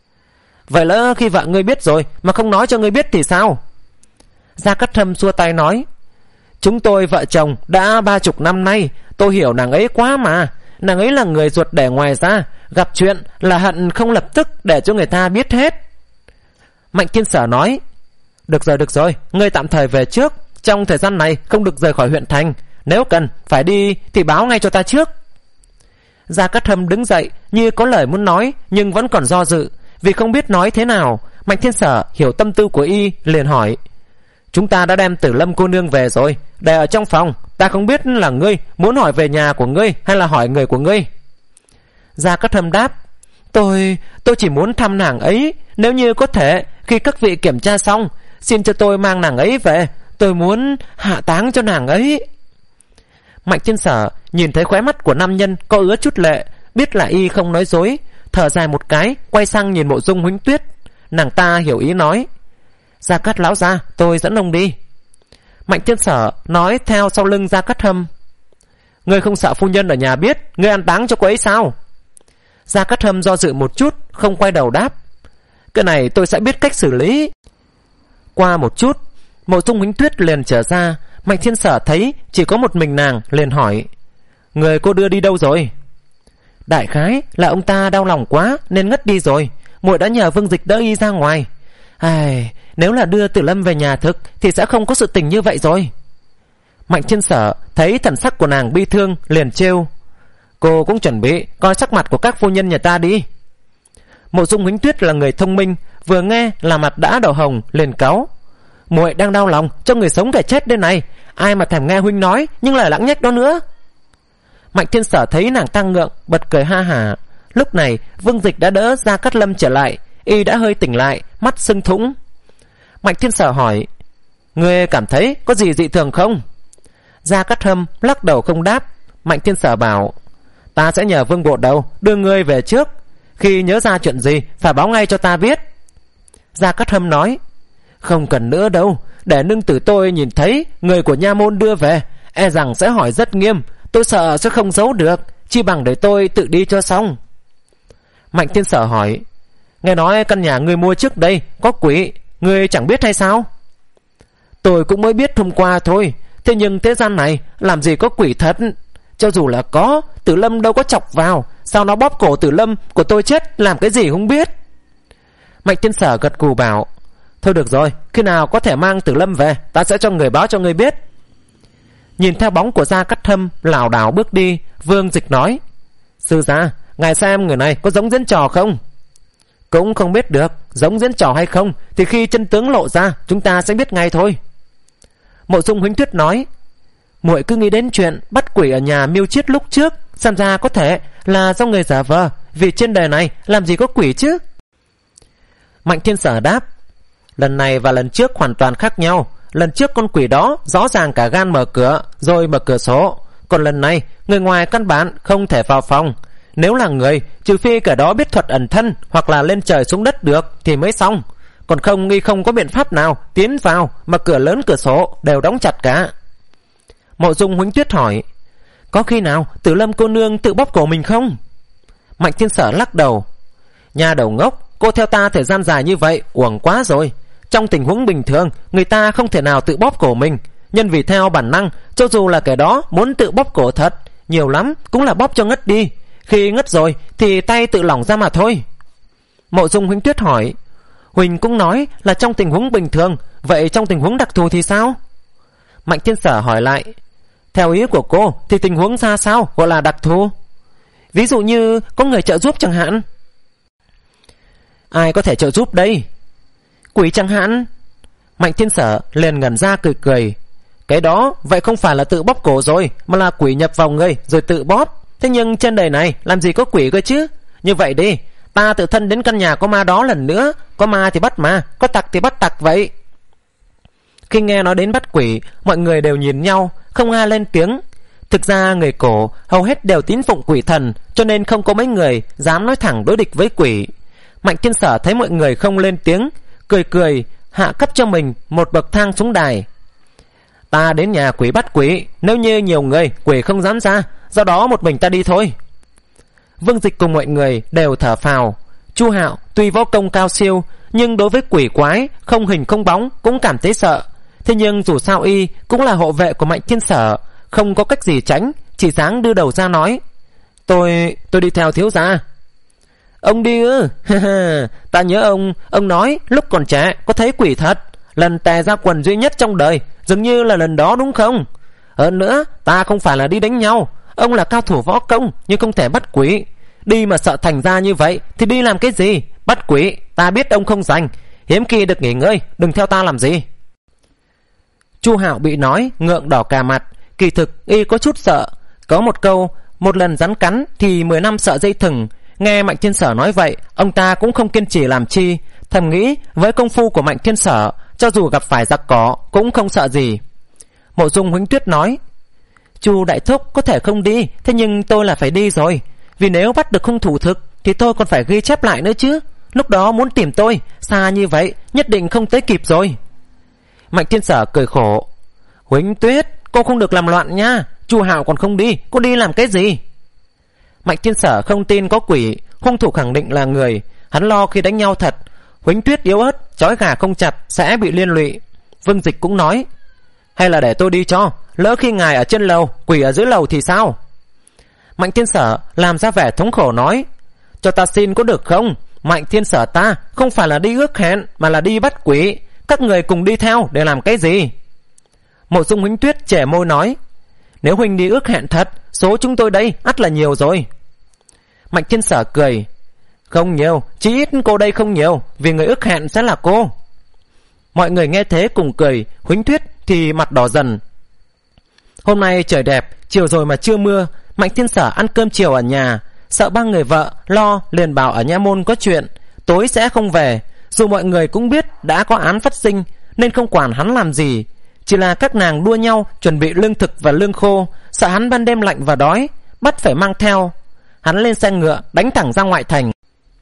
Vậy lỡ khi vợ ngươi biết rồi mà không nói cho ngươi biết thì sao? Gia Cát Hâm xua tay nói: chúng tôi vợ chồng đã ba chục năm nay, tôi hiểu nàng ấy quá mà. Nàng ấy là người ruột đẻ ngoài ra, gặp chuyện là hận không lập tức để cho người ta biết hết. Mạnh Thiên Sở nói: được rồi được rồi, ngươi tạm thời về trước, trong thời gian này không được rời khỏi huyện thành. Nếu cần phải đi thì báo ngay cho ta trước. Gia Cát Hâm đứng dậy như có lời muốn nói, nhưng vẫn còn do dự, vì không biết nói thế nào. Mạnh Thiên Sở hiểu tâm tư của y, liền hỏi: chúng ta đã đem Tử Lâm cô nương về rồi, để ở trong phòng. Ta không biết là ngươi muốn hỏi về nhà của ngươi hay là hỏi người của ngươi. Gia Cát Hâm đáp: Tôi tôi chỉ muốn thăm nàng ấy. Nếu như có thể, khi các vị kiểm tra xong, xin cho tôi mang nàng ấy về. Tôi muốn hạ táng cho nàng ấy. Mạnh Thiên Sở nhìn thấy khóe mắt của nam nhân có ứa chút lệ, biết là y không nói dối, thở dài một cái, quay sang nhìn Mộ Dung Huỳnh Tuyết. Nàng ta hiểu ý nói: Gia Cát lão gia, tôi dẫn ông đi. Mạnh Thiên Sở nói theo sau lưng Gia Cát Hâm: ngươi không sợ phu nhân ở nhà biết ngươi an táng cho cô ấy sao? Gia Cát Hâm do dự một chút, không quay đầu đáp: cái này tôi sẽ biết cách xử lý. Qua một chút, Mộ Dung Huỳnh Tuyết liền trở ra. Mạnh Thiên Sở thấy chỉ có một mình nàng, liền hỏi: người cô đưa đi đâu rồi? Đại khái là ông ta đau lòng quá nên ngất đi rồi. Muội đã nhờ Vương Dịch đỡ y ra ngoài. Ai, nếu là đưa Tử Lâm về nhà thực thì sẽ không có sự tình như vậy rồi. Mạnh Thiên Sở thấy thần sắc của nàng bi thương, liền trêu: cô cũng chuẩn bị coi sắc mặt của các phu nhân nhà ta đi. Mộ Dung Huỳnh Tuyết là người thông minh, vừa nghe là mặt đã đỏ hồng, liền cáu: muội đang đau lòng cho người sống kẻ chết đây này, ai mà thèm nghe huynh nói nhưng lời lãng nhách đó nữa. Mạnh Thiên Sở thấy nàng tăng ngượng, bật cười ha hả. Lúc này Vương Dịch đã đỡ Gia Cát Lâm trở lại, y đã hơi tỉnh lại, mắt sưng thũng. Mạnh Thiên Sở hỏi: ngươi cảm thấy có gì dị thường không? Gia Cát Hâm lắc đầu không đáp. Mạnh Thiên Sở bảo: ta sẽ nhờ Vương Bộ Đầu đưa ngươi về trước, khi nhớ ra chuyện gì phải báo ngay cho ta biết. Gia Cát Hâm nói: không cần nữa đâu, để nương tử tôi nhìn thấy người của nha môn đưa về, e rằng sẽ hỏi rất nghiêm, tôi sợ sẽ không giấu được, chi bằng để tôi tự đi cho xong. Mạnh Thiên Sở hỏi: nghe nói căn nhà ngươi mua trước đây có quỷ, ngươi chẳng biết hay sao? Tôi cũng mới biết hôm qua thôi, thế nhưng thế gian này làm gì có quỷ thật. Cho dù là có, Tử Lâm đâu có chọc vào, sao nó bóp cổ Tử Lâm của tôi chết làm cái gì không biết. Mạnh Thiên Sở gật gù bảo: thôi được rồi, khi nào có thể mang Tử Lâm về, ta sẽ cho người báo cho người biết. Nhìn theo bóng của Gia Cát Hâm lảo đảo bước đi, Vương Dịch nói: sư gia, ngài xem người này có giống diễn trò không? Cũng không biết được, giống diễn trò hay không thì khi chân tướng lộ ra chúng ta sẽ biết ngay thôi. Mộ Dung Huỳnh Tuyết nói: muội cứ nghĩ đến chuyện bắt quỷ ở nhà Miêu Chiết lúc trước, xem ra có thể là do người giả vờ, vì trên đời này làm gì có quỷ chứ. Mạnh Thiên Sở đáp: lần này và lần trước hoàn toàn khác nhau. Lần trước con quỷ đó rõ ràng cả gan mở cửa rồi mở cửa sổ, còn lần này người ngoài căn bản không thể vào phòng. Nếu là người, trừ phi kẻ đó biết thuật ẩn thân hoặc là lên trời xuống đất được thì mới xong, còn không nghi không có biện pháp nào tiến vào mà cửa lớn cửa sổ đều đóng chặt cả. Mộ Dung Huỳnh Tuyết hỏi: có khi nào Tử Lâm cô nương tự bóp cổ mình không? Mạnh Thiên Sở lắc đầu: nhà đầu ngốc, cô theo ta thời gian dài như vậy uổng quá rồi. Trong tình huống bình thường, người ta không thể nào tự bóp cổ mình, nhân vì theo bản năng, cho dù là kẻ đó muốn tự bóp cổ thật, nhiều lắm cũng là bóp cho ngất đi. Khi ngất rồi thì tay tự lỏng ra mà thôi. Mộ Dung Huỳnh Tuyết hỏi. Huỳnh cũng nói là trong tình huống bình thường, vậy trong tình huống đặc thù thì sao? Mạnh Thiên Sở hỏi lại. Theo ý của cô thì tình huống ra sao gọi là đặc thù? Ví dụ như có người trợ giúp chẳng hạn. Ai có thể trợ giúp đây? Quỷ chẳng hạn. Mạnh Thiên Sở liền ngẩn ra cười cười. Cái đó vậy không phải là tự bóp cổ rồi, mà là quỷ nhập vào người rồi tự bóp. Thế nhưng trên đời này làm gì có quỷ cơ chứ? Như vậy đi, ta tự thân đến căn nhà có ma đó lần nữa. Có ma thì bắt ma, có tặc thì bắt tặc vậy. Khi nghe nói đến bắt quỷ, mọi người đều nhìn nhau, không ai lên tiếng. Thực ra người cổ hầu hết đều tín phụng quỷ thần, cho nên không có mấy người dám nói thẳng đối địch với quỷ. Mạnh Thiên Sở thấy mọi người không lên tiếng, cười cười hạ cấp cho mình một bậc thang xuống đài. Ta đến nhà quỷ bắt quỷ, nếu như nhiều người quỷ không dám ra, do đó một mình ta đi thôi. Vương Dịch cùng mọi người đều thở phào. Chu Hạo tuy võ công cao siêu, nhưng đối với quỷ quái không hình không bóng cũng cảm thấy sợ. Thế nhưng dù sao y cũng là hộ vệ của Mạnh Thiên Sở, không có cách gì tránh, chỉ dáng đưa đầu ra nói. Tôi, tôi đi theo thiếu gia. Ông đi ư? Ta nhớ ông, ông nói lúc còn trẻ có thấy quỷ thật. Lần tè ra quần duy nhất trong đời, dường như là lần đó đúng không? Hơn nữa, ta không phải là đi đánh nhau. Ông là cao thủ võ công, nhưng không thể bắt quỷ. Đi mà sợ thành ra như vậy thì đi làm cái gì? Bắt quỷ, ta biết ông không rành. Hiếm khi được nghỉ ngơi, đừng theo ta làm gì. Chu Hạo bị nói ngượng đỏ cả mặt. Kỳ thực y có chút sợ. Có một câu, một lần rắn cắn thì mười năm sợ dây thừng. Nghe Mạnh Thiên Sở nói vậy, ông ta cũng không kiên trì làm chi. Thầm nghĩ với công phu của Mạnh Thiên Sở, cho dù gặp phải giặc cỏ cũng không sợ gì. Mộ Dung Huỳnh Tuyết nói. Chu đại thúc có thể không đi, thế nhưng tôi là phải đi rồi. Vì nếu bắt được hung thủ thực thì tôi còn phải ghi chép lại nữa chứ. Lúc đó muốn tìm tôi xa như vậy nhất định không tới kịp rồi. Mạnh Thiên Sở cười khổ. Huỳnh Tuyết, cô không được làm loạn nha. Chu Hạo còn không đi, cô đi làm cái gì? Mạnh Thiên Sở không tin có quỷ, hung thủ khẳng định là người. Hắn lo khi đánh nhau thật, Huỳnh Tuyết yếu ớt, trói gà không chặt sẽ bị liên lụy. Vương Dịch cũng nói. Hay là để tôi đi cho, lỡ khi ngài ở trên lầu, quỷ ở dưới lầu thì sao? Mạnh Thiên Sở làm ra vẻ thống khổ nói. Cho ta xin có được không? Mạnh Thiên Sở ta không phải là đi ước hẹn, mà là đi bắt quỷ. Các người cùng đi theo để làm cái gì? Mộ Dung Huỳnh Tuyết trẻ môi nói. Nếu Huỳnh đi ước hẹn thật, số chúng tôi đây ắt là nhiều rồi. Mạnh Thiên Sở cười. Không nhiều, chỉ ít cô đây không nhiều, vì người ước hẹn sẽ là cô. Mọi người nghe thế cùng cười. Huỳnh Tuyết thì mặt đỏ dần. Hôm nay trời đẹp, chiều rồi mà chưa mưa. Mạnh Thiên Sở ăn cơm chiều ở nhà, sợ ba người vợ lo liền bảo ở nha môn có chuyện, tối sẽ không về. Dù mọi người cũng biết đã có án phát sinh nên không quản hắn làm gì, chỉ là các nàng đua nhau chuẩn bị lương thực và lương khô, sợ hắn ban đêm lạnh và đói, bắt phải mang theo. Hắn lên xe ngựa đánh thẳng ra ngoại thành.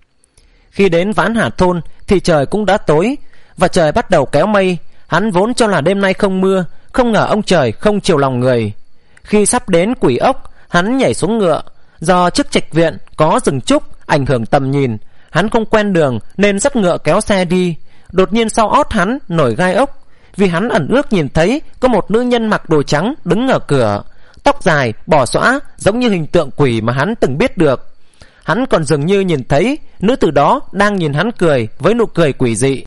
Khi đến Vãn Hà thôn thì trời cũng đã tối và trời bắt đầu kéo mây. Hắn vốn cho là đêm nay không mưa, không ngờ ông trời không chiều lòng người. Khi sắp đến Quỷ Ốc, hắn nhảy xuống ngựa. Do trước trạch viện có rừng trúc ảnh hưởng tầm nhìn, hắn không quen đường nên dắt ngựa kéo xe đi. Đột nhiên sau ót hắn nổi gai ốc, vì hắn ẩn ước nhìn thấy có một nữ nhân mặc đồ trắng đứng ở cửa, tóc dài bò xõa giống như hình tượng quỷ mà hắn từng biết được. Hắn còn dường như nhìn thấy nữ tử đó đang nhìn hắn cười với nụ cười quỷ dị.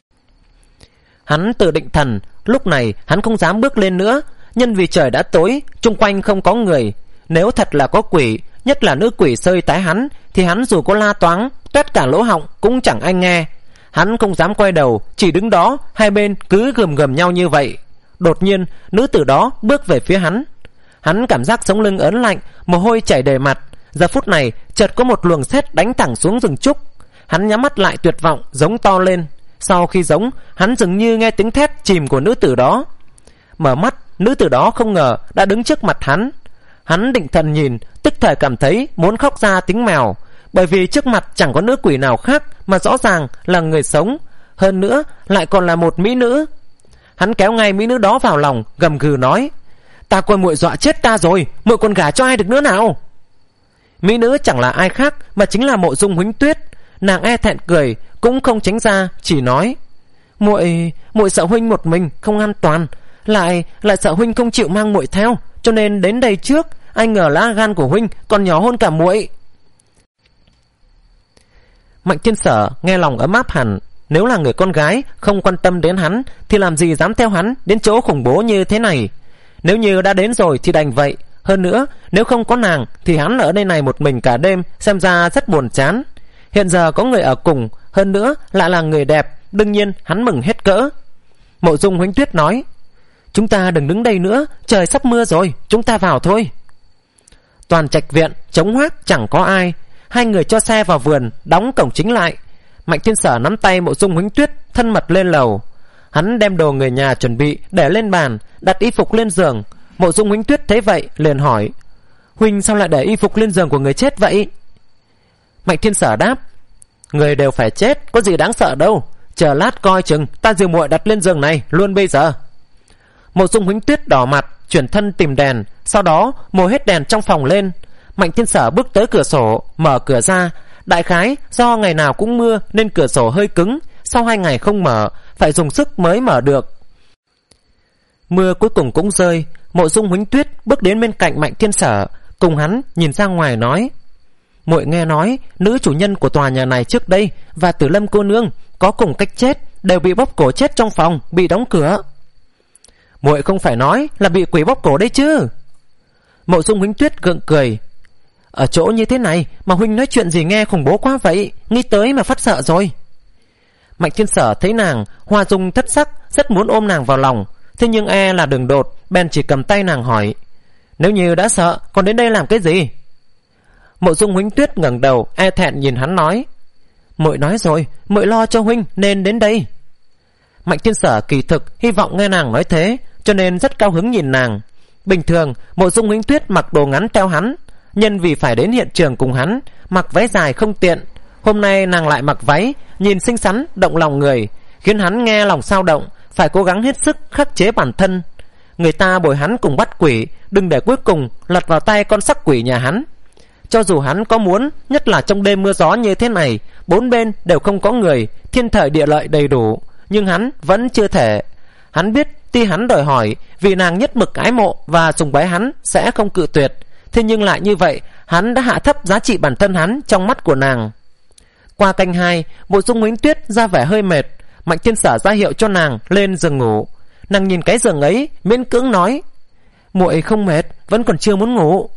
Hắn tự định thần, lúc này hắn không dám bước lên nữa, nhân vì trời đã tối, chung quanh không có người. Nếu thật là có quỷ, nhất là nữ quỷ sơi tái hắn, thì hắn dù có la toáng toét cả lỗ họng cũng chẳng ai nghe. Hắn không dám quay đầu, chỉ đứng đó, hai bên cứ gầm gầm nhau như vậy. Đột nhiên nữ tử đó bước về phía hắn. Hắn cảm giác sống lưng ớn lạnh, mồ hôi chảy đầy mặt. Giờ phút này chợt có một luồng sét đánh thẳng xuống rừng trúc. Hắn nhắm mắt lại tuyệt vọng, giống to lên. Sau khi giống, hắn dường như nghe tiếng thét chìm của nữ tử đó. Mở mắt, nữ tử đó không ngờ đã đứng trước mặt hắn. Hắn định thần nhìn, tức thời cảm thấy muốn khóc ra tiếng mèo, bởi vì trước mặt chẳng có nữ quỷ nào khác mà rõ ràng là người sống, hơn nữa lại còn là một mỹ nữ. Hắn kéo ngay mỹ nữ đó vào lòng, gầm gừ nói: "Ta coi muội dọa chết ta rồi, muội còn gả cho ai được nữa nào?" Mỹ nữ chẳng là ai khác mà chính là Mộ Dung Huỳnh Tuyết. Nàng e thẹn cười, cũng không tránh ra, chỉ nói: "Muội, muội sợ huynh một mình không an toàn, lại lại sợ huynh không chịu mang muội theo, cho nên đến đây trước. Ai ngờ lá gan của huynh còn nhỏ hơn cả muội." Mạnh Thiên Sở nghe lòng ấm áp hẳn. Nếu là người con gái không quan tâm đến hắn thì làm gì dám theo hắn đến chỗ khủng bố như thế này. Nếu như đã đến rồi thì đành vậy. Hơn nữa nếu không có nàng thì hắn ở đây này một mình cả đêm, xem ra rất buồn chán. Hiện giờ có người ở cùng, hơn nữa lại là người đẹp, đương nhiên hắn mừng hết cỡ. Mộ Dung Huỳnh Tuyết nói: chúng ta đừng đứng đây nữa, trời sắp mưa rồi, chúng ta vào thôi. Toàn trạch viện trống hoác, chẳng có ai. Hai người cho xe vào vườn, đóng cổng chính lại. Mạnh Thiên Sở nắm tay Mộ Dung Huỳnh Tuyết, thân mật lên lầu. Hắn đem đồ người nhà chuẩn bị để lên bàn, đặt y phục lên giường. Mộ Dung Huỳnh Tuyết thấy vậy liền hỏi: huynh sao lại để y phục lên giường của người chết vậy? Mạnh Thiên Sở đáp: người đều phải chết, có gì đáng sợ đâu, chờ lát coi chừng ta dìu muội đặt lên giường này luôn bây giờ. Mộ Dung Huỳnh Tuyết đỏ mặt, chuyển thân tìm đèn, sau đó mồi hết đèn trong phòng lên. Mạnh Thiên Sở bước tới cửa sổ, mở cửa ra. Đại khái do ngày nào cũng mưa nên cửa sổ hơi cứng, sau hai ngày không mở, phải dùng sức mới mở được. Mưa cuối cùng cũng rơi. Mộ Dung Huỳnh Tuyết bước đến bên cạnh Mạnh Thiên Sở, cùng hắn nhìn ra ngoài nói: muội nghe nói nữ chủ nhân của tòa nhà này trước đây và Tử Lâm cô nương có cùng cách chết, đều bị bóp cổ chết trong phòng, bị đóng cửa. Muội không phải nói là bị quỷ bóp cổ đấy chứ? Mộ Dung Huỳnh Tuyết gượng cười: ở chỗ như thế này mà huynh nói chuyện gì nghe khủng bố quá vậy, nghĩ tới mà phát sợ rồi. Mạnh Thiên Sở thấy nàng hoa dung thất sắc, rất muốn ôm nàng vào lòng, thế nhưng e là đường đột, bèn chỉ cầm tay nàng hỏi: nếu như đã sợ còn đến đây làm cái gì? Mộ Dung Huỳnh Tuyết ngẩng đầu e thẹn nhìn hắn nói: muội nói rồi, muội lo cho huynh nên đến đây. Mạnh Thiên Sở kỳ thực hy vọng nghe nàng nói thế, cho nên rất cao hứng nhìn nàng. Bình thường Mộ Dung Huỳnh Tuyết mặc đồ ngắn theo hắn, nhân vì phải đến hiện trường cùng hắn, mặc váy dài không tiện. Hôm nay nàng lại mặc váy, nhìn xinh xắn động lòng người, khiến hắn nghe lòng sao động, phải cố gắng hết sức khắc chế bản thân. Người ta bồi hắn cùng bắt quỷ, đừng để cuối cùng lật vào tay con sắc quỷ nhà hắn. Cho dù hắn có muốn, nhất là trong đêm mưa gió như thế này, bốn bên đều không có người, thiên thời địa lợi đầy đủ, nhưng hắn vẫn chưa thể. Hắn biết tuy hắn đòi hỏi, vì nàng nhất mực ái mộ và sùng bái hắn sẽ không cự tuyệt, thế nhưng lại như vậy hắn đã hạ thấp giá trị bản thân hắn trong mắt của nàng. Qua canh hai, Mộ Dung Huỳnh Tuyết ra vẻ hơi mệt. Mạnh Thiên Sở ra hiệu cho nàng lên giường ngủ. Nàng nhìn cái giường ấy, miễn cưỡng nói: muội không mệt, vẫn còn chưa muốn ngủ.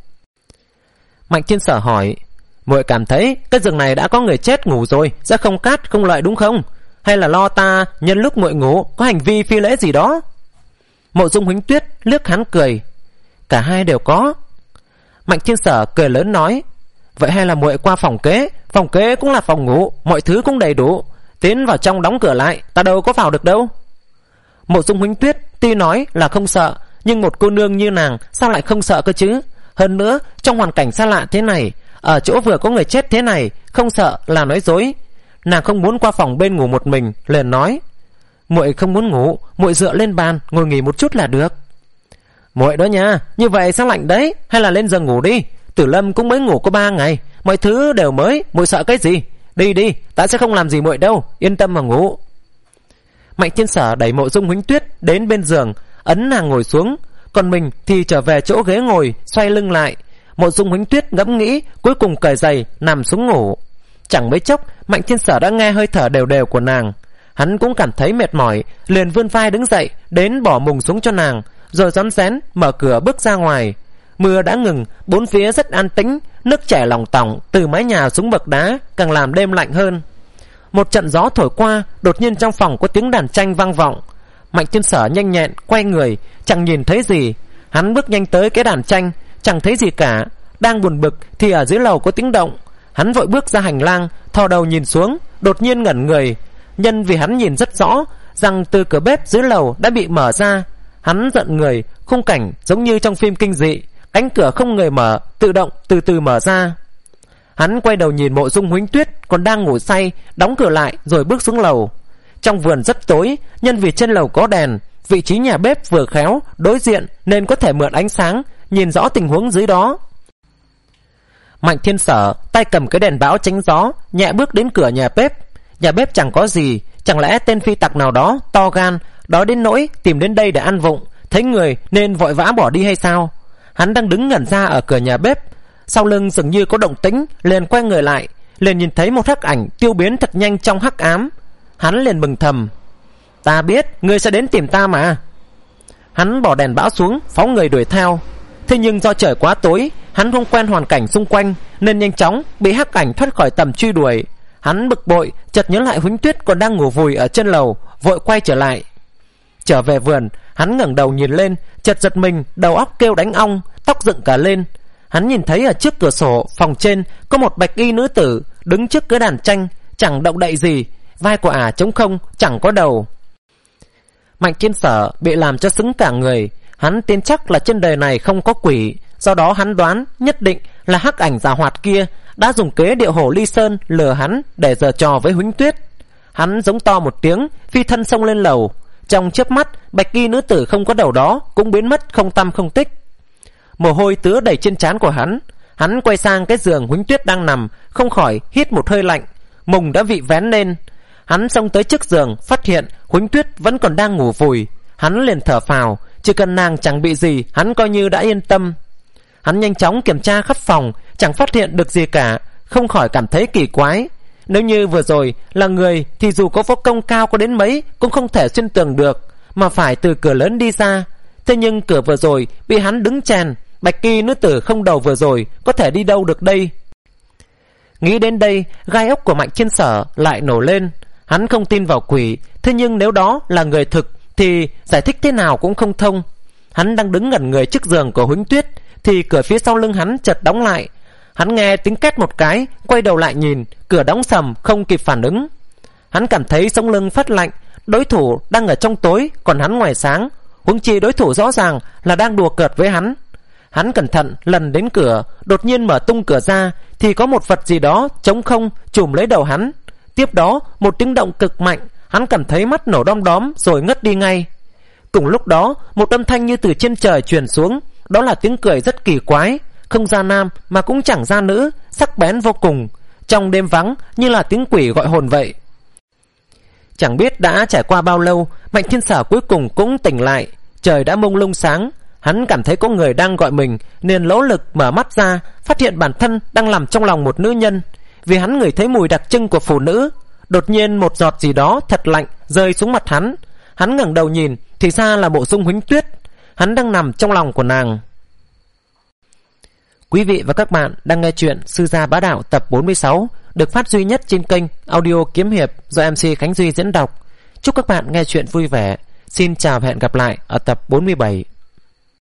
Mạnh Thiên Sở hỏi: muội cảm thấy cái giường này đã có người chết ngủ rồi, sẽ không cát không lợi đúng không? Hay là lo ta nhân lúc muội ngủ có hành vi phi lễ gì đó? Mộ Dung Huỳnh Tuyết liếc hắn cười: cả hai đều có. Mạnh Thiên Sở cười lớn nói: vậy hay là muội qua phòng kế, phòng kế cũng là phòng ngủ, mọi thứ cũng đầy đủ, tiến vào trong đóng cửa lại, ta đâu có vào được đâu. Mộ Dung Huỳnh Tuyết tuy nói là không sợ, nhưng một cô nương như nàng sao lại không sợ cơ chứ? Hơn nữa trong hoàn cảnh xa lạ thế này, ở chỗ vừa có người chết thế này, không sợ là nói dối. Nàng không muốn qua phòng bên ngủ một mình, liền nói: muội không muốn ngủ, muội dựa lên bàn ngồi nghỉ một chút là được. Muội đó nha, như vậy sao lạnh đấy, hay là lên giường ngủ đi. Tử Lâm cũng mới ngủ có ba ngày, mọi thứ đều mới, muội sợ cái gì? Đi đi, ta sẽ không làm gì muội đâu, yên tâm mà ngủ. Mạnh Thiên Sở đẩy Mộ Dung Huỳnh Tuyết đến bên giường, ấn nàng ngồi xuống, còn mình thì trở về chỗ ghế ngồi, xoay lưng lại. Mộ Dung Huỳnh Tuyết ngẫm nghĩ, cuối cùng cởi giày nằm xuống ngủ. Chẳng mấy chốc, Mạnh Thiên Sở đã nghe hơi thở đều đều của nàng. Hắn cũng cảm thấy mệt mỏi, liền vươn vai đứng dậy, đến bỏ mùng xuống cho nàng, rồi rón rén mở cửa bước ra ngoài. Mưa đã ngừng, bốn phía rất an tĩnh, nước chảy lỏng tỏng từ mái nhà xuống bậc đá, càng làm đêm lạnh hơn. Một trận gió thổi qua, đột nhiên trong phòng có tiếng đàn tranh vang vọng. Mạnh Thiên Sở nhanh nhẹn quay người, chẳng nhìn thấy gì. Hắn bước nhanh tới cái đàn tranh, chẳng thấy gì cả. Đang buồn bực thì ở dưới lầu có tiếng động. Hắn vội bước ra hành lang, thò đầu nhìn xuống, đột nhiên ngẩn người. Nhân vì hắn nhìn rất rõ rằng từ cửa bếp dưới lầu đã bị mở ra. Hắn giận người, khung cảnh giống như trong phim kinh dị, cánh cửa không người mở, tự động từ từ mở ra. Hắn quay đầu nhìn Mộ Dung Huỳnh Tuyết còn đang ngủ say, đóng cửa lại rồi bước xuống lầu. Trong vườn rất tối, nhân vì trên lầu có đèn, vị trí nhà bếp vừa khéo đối diện nên có thể mượn ánh sáng nhìn rõ tình huống dưới đó. Mạnh Thiên Sở tay cầm cái đèn bão tránh gió, nhẹ bước đến cửa nhà bếp. Nhà bếp chẳng có gì, chẳng lẽ tên phi tặc nào đó to gan, đói đến nỗi tìm đến đây để ăn vụng, thấy người nên vội vã bỏ đi hay sao? Hắn đang đứng ngẩn ra ở cửa nhà bếp, sau lưng dường như có động tĩnh, liền quay người lại, liền nhìn thấy một hắc ảnh tiêu biến thật nhanh trong hắc ám. Hắn liền mừng thầm: ta biết ngươi sẽ đến tìm ta mà. Hắn bỏ đèn bão xuống, phóng người đuổi theo. Thế nhưng do trời quá tối, hắn không quen hoàn cảnh xung quanh nên nhanh chóng bị hắc ảnh thoát khỏi tầm truy đuổi. Hắn bực bội, chợt nhớ lại Huỳnh Tuyết còn đang ngủ vùi ở trên lầu, vội quay trở lại. Trở về vườn, hắn ngẩng đầu nhìn lên, chợt giật mình, đầu óc kêu đánh ong, tóc dựng cả lên. Hắn nhìn thấy ở trước cửa sổ phòng trên có một bạch y nữ tử đứng trước cái đàn tranh, chẳng động đậy gì, vai của ả trống không, chẳng có đầu. Mạnh Thiên Sở bị làm cho sững cả người. Hắn tin chắc là trên đời này không có quỷ, do đó hắn đoán nhất định là hắc ảnh già hoạt kia đã dùng kế điệu hổ ly sơn lừa hắn để giở trò với Huỳnh Tuyết. Hắn giống to một tiếng, phi thân xông lên lầu. Trong chớp mắt, bạch y nữ tử không có đầu đó cũng biến mất không tăm không tích. Mồ hôi tứa đầy trên trán của hắn. Hắn quay sang cái giường Huỳnh Tuyết đang nằm, không khỏi hít một hơi lạnh. Mùng đã bị vén lên. Hắn xông tới trước giường, phát hiện Huỳnh Tuyết vẫn còn đang ngủ vùi. Hắn liền thở phào, chỉ cần nàng chẳng bị gì, hắn coi như đã yên tâm. Hắn nhanh chóng kiểm tra khắp phòng, chẳng phát hiện được gì cả, không khỏi cảm thấy kỳ quái. Nếu như vừa rồi là người thì dù có võ công cao có đến mấy cũng không thể xuyên tường được, mà phải từ cửa lớn đi ra. Thế nhưng cửa vừa rồi bị hắn đứng chèn, bạch y nữ tử không đầu vừa rồi có thể đi đâu được đây? Nghĩ đến đây, gai ốc của Mạnh Thiên Sở lại nổ lên. Hắn không tin vào quỷ, thế nhưng nếu đó là người thực thì giải thích thế nào cũng không thông. Hắn đang đứng ngẩn người trước giường của Huỳnh Tuyết thì cửa phía sau lưng hắn chợt đóng lại. Hắn nghe tiếng két một cái, quay đầu lại nhìn, cửa đóng sầm, không kịp phản ứng. Hắn cảm thấy sống lưng phát lạnh. Đối thủ đang ở trong tối, còn hắn ngoài sáng. Huống chi đối thủ rõ ràng là đang đùa cợt với hắn. Hắn cẩn thận lần đến cửa, đột nhiên mở tung cửa ra thì có một vật gì đó trống không chùm lấy đầu hắn. Tiếp đó một tiếng động cực mạnh, hắn cảm thấy mắt nổ đom đóm rồi ngất đi ngay. Cùng lúc đó, một âm thanh như từ trên trời truyền xuống, đó là tiếng cười rất kỳ quái, không ra nam mà cũng chẳng ra nữ, sắc bén vô cùng, trong đêm vắng như là tiếng quỷ gọi hồn vậy. Chẳng biết đã trải qua bao lâu, Mạnh Thiên Sở cuối cùng cũng tỉnh lại. Trời đã mông lung sáng. Hắn cảm thấy có người đang gọi mình, nên nỗ lực mở mắt ra, phát hiện bản thân đang nằm trong lòng một nữ nhân. Vì hắn ngửi thấy mùi đặc trưng của phụ nữ. Đột nhiên một giọt gì đó thật lạnh rơi xuống mặt hắn. Hắn ngẩng đầu nhìn thì ra là Mộ Dung Huỳnh Tuyết. Hắn đang nằm trong lòng của nàng. Quý vị và các bạn đang nghe chuyện Sư Gia Bá Đạo tập bốn mươi sáu, được phát duy nhất trên kênh Audio Kiếm Hiệp do em xê Khánh Duy diễn đọc. Chúc các bạn nghe chuyện vui vẻ. Xin chào và hẹn gặp lại ở tập bốn mươi bảy.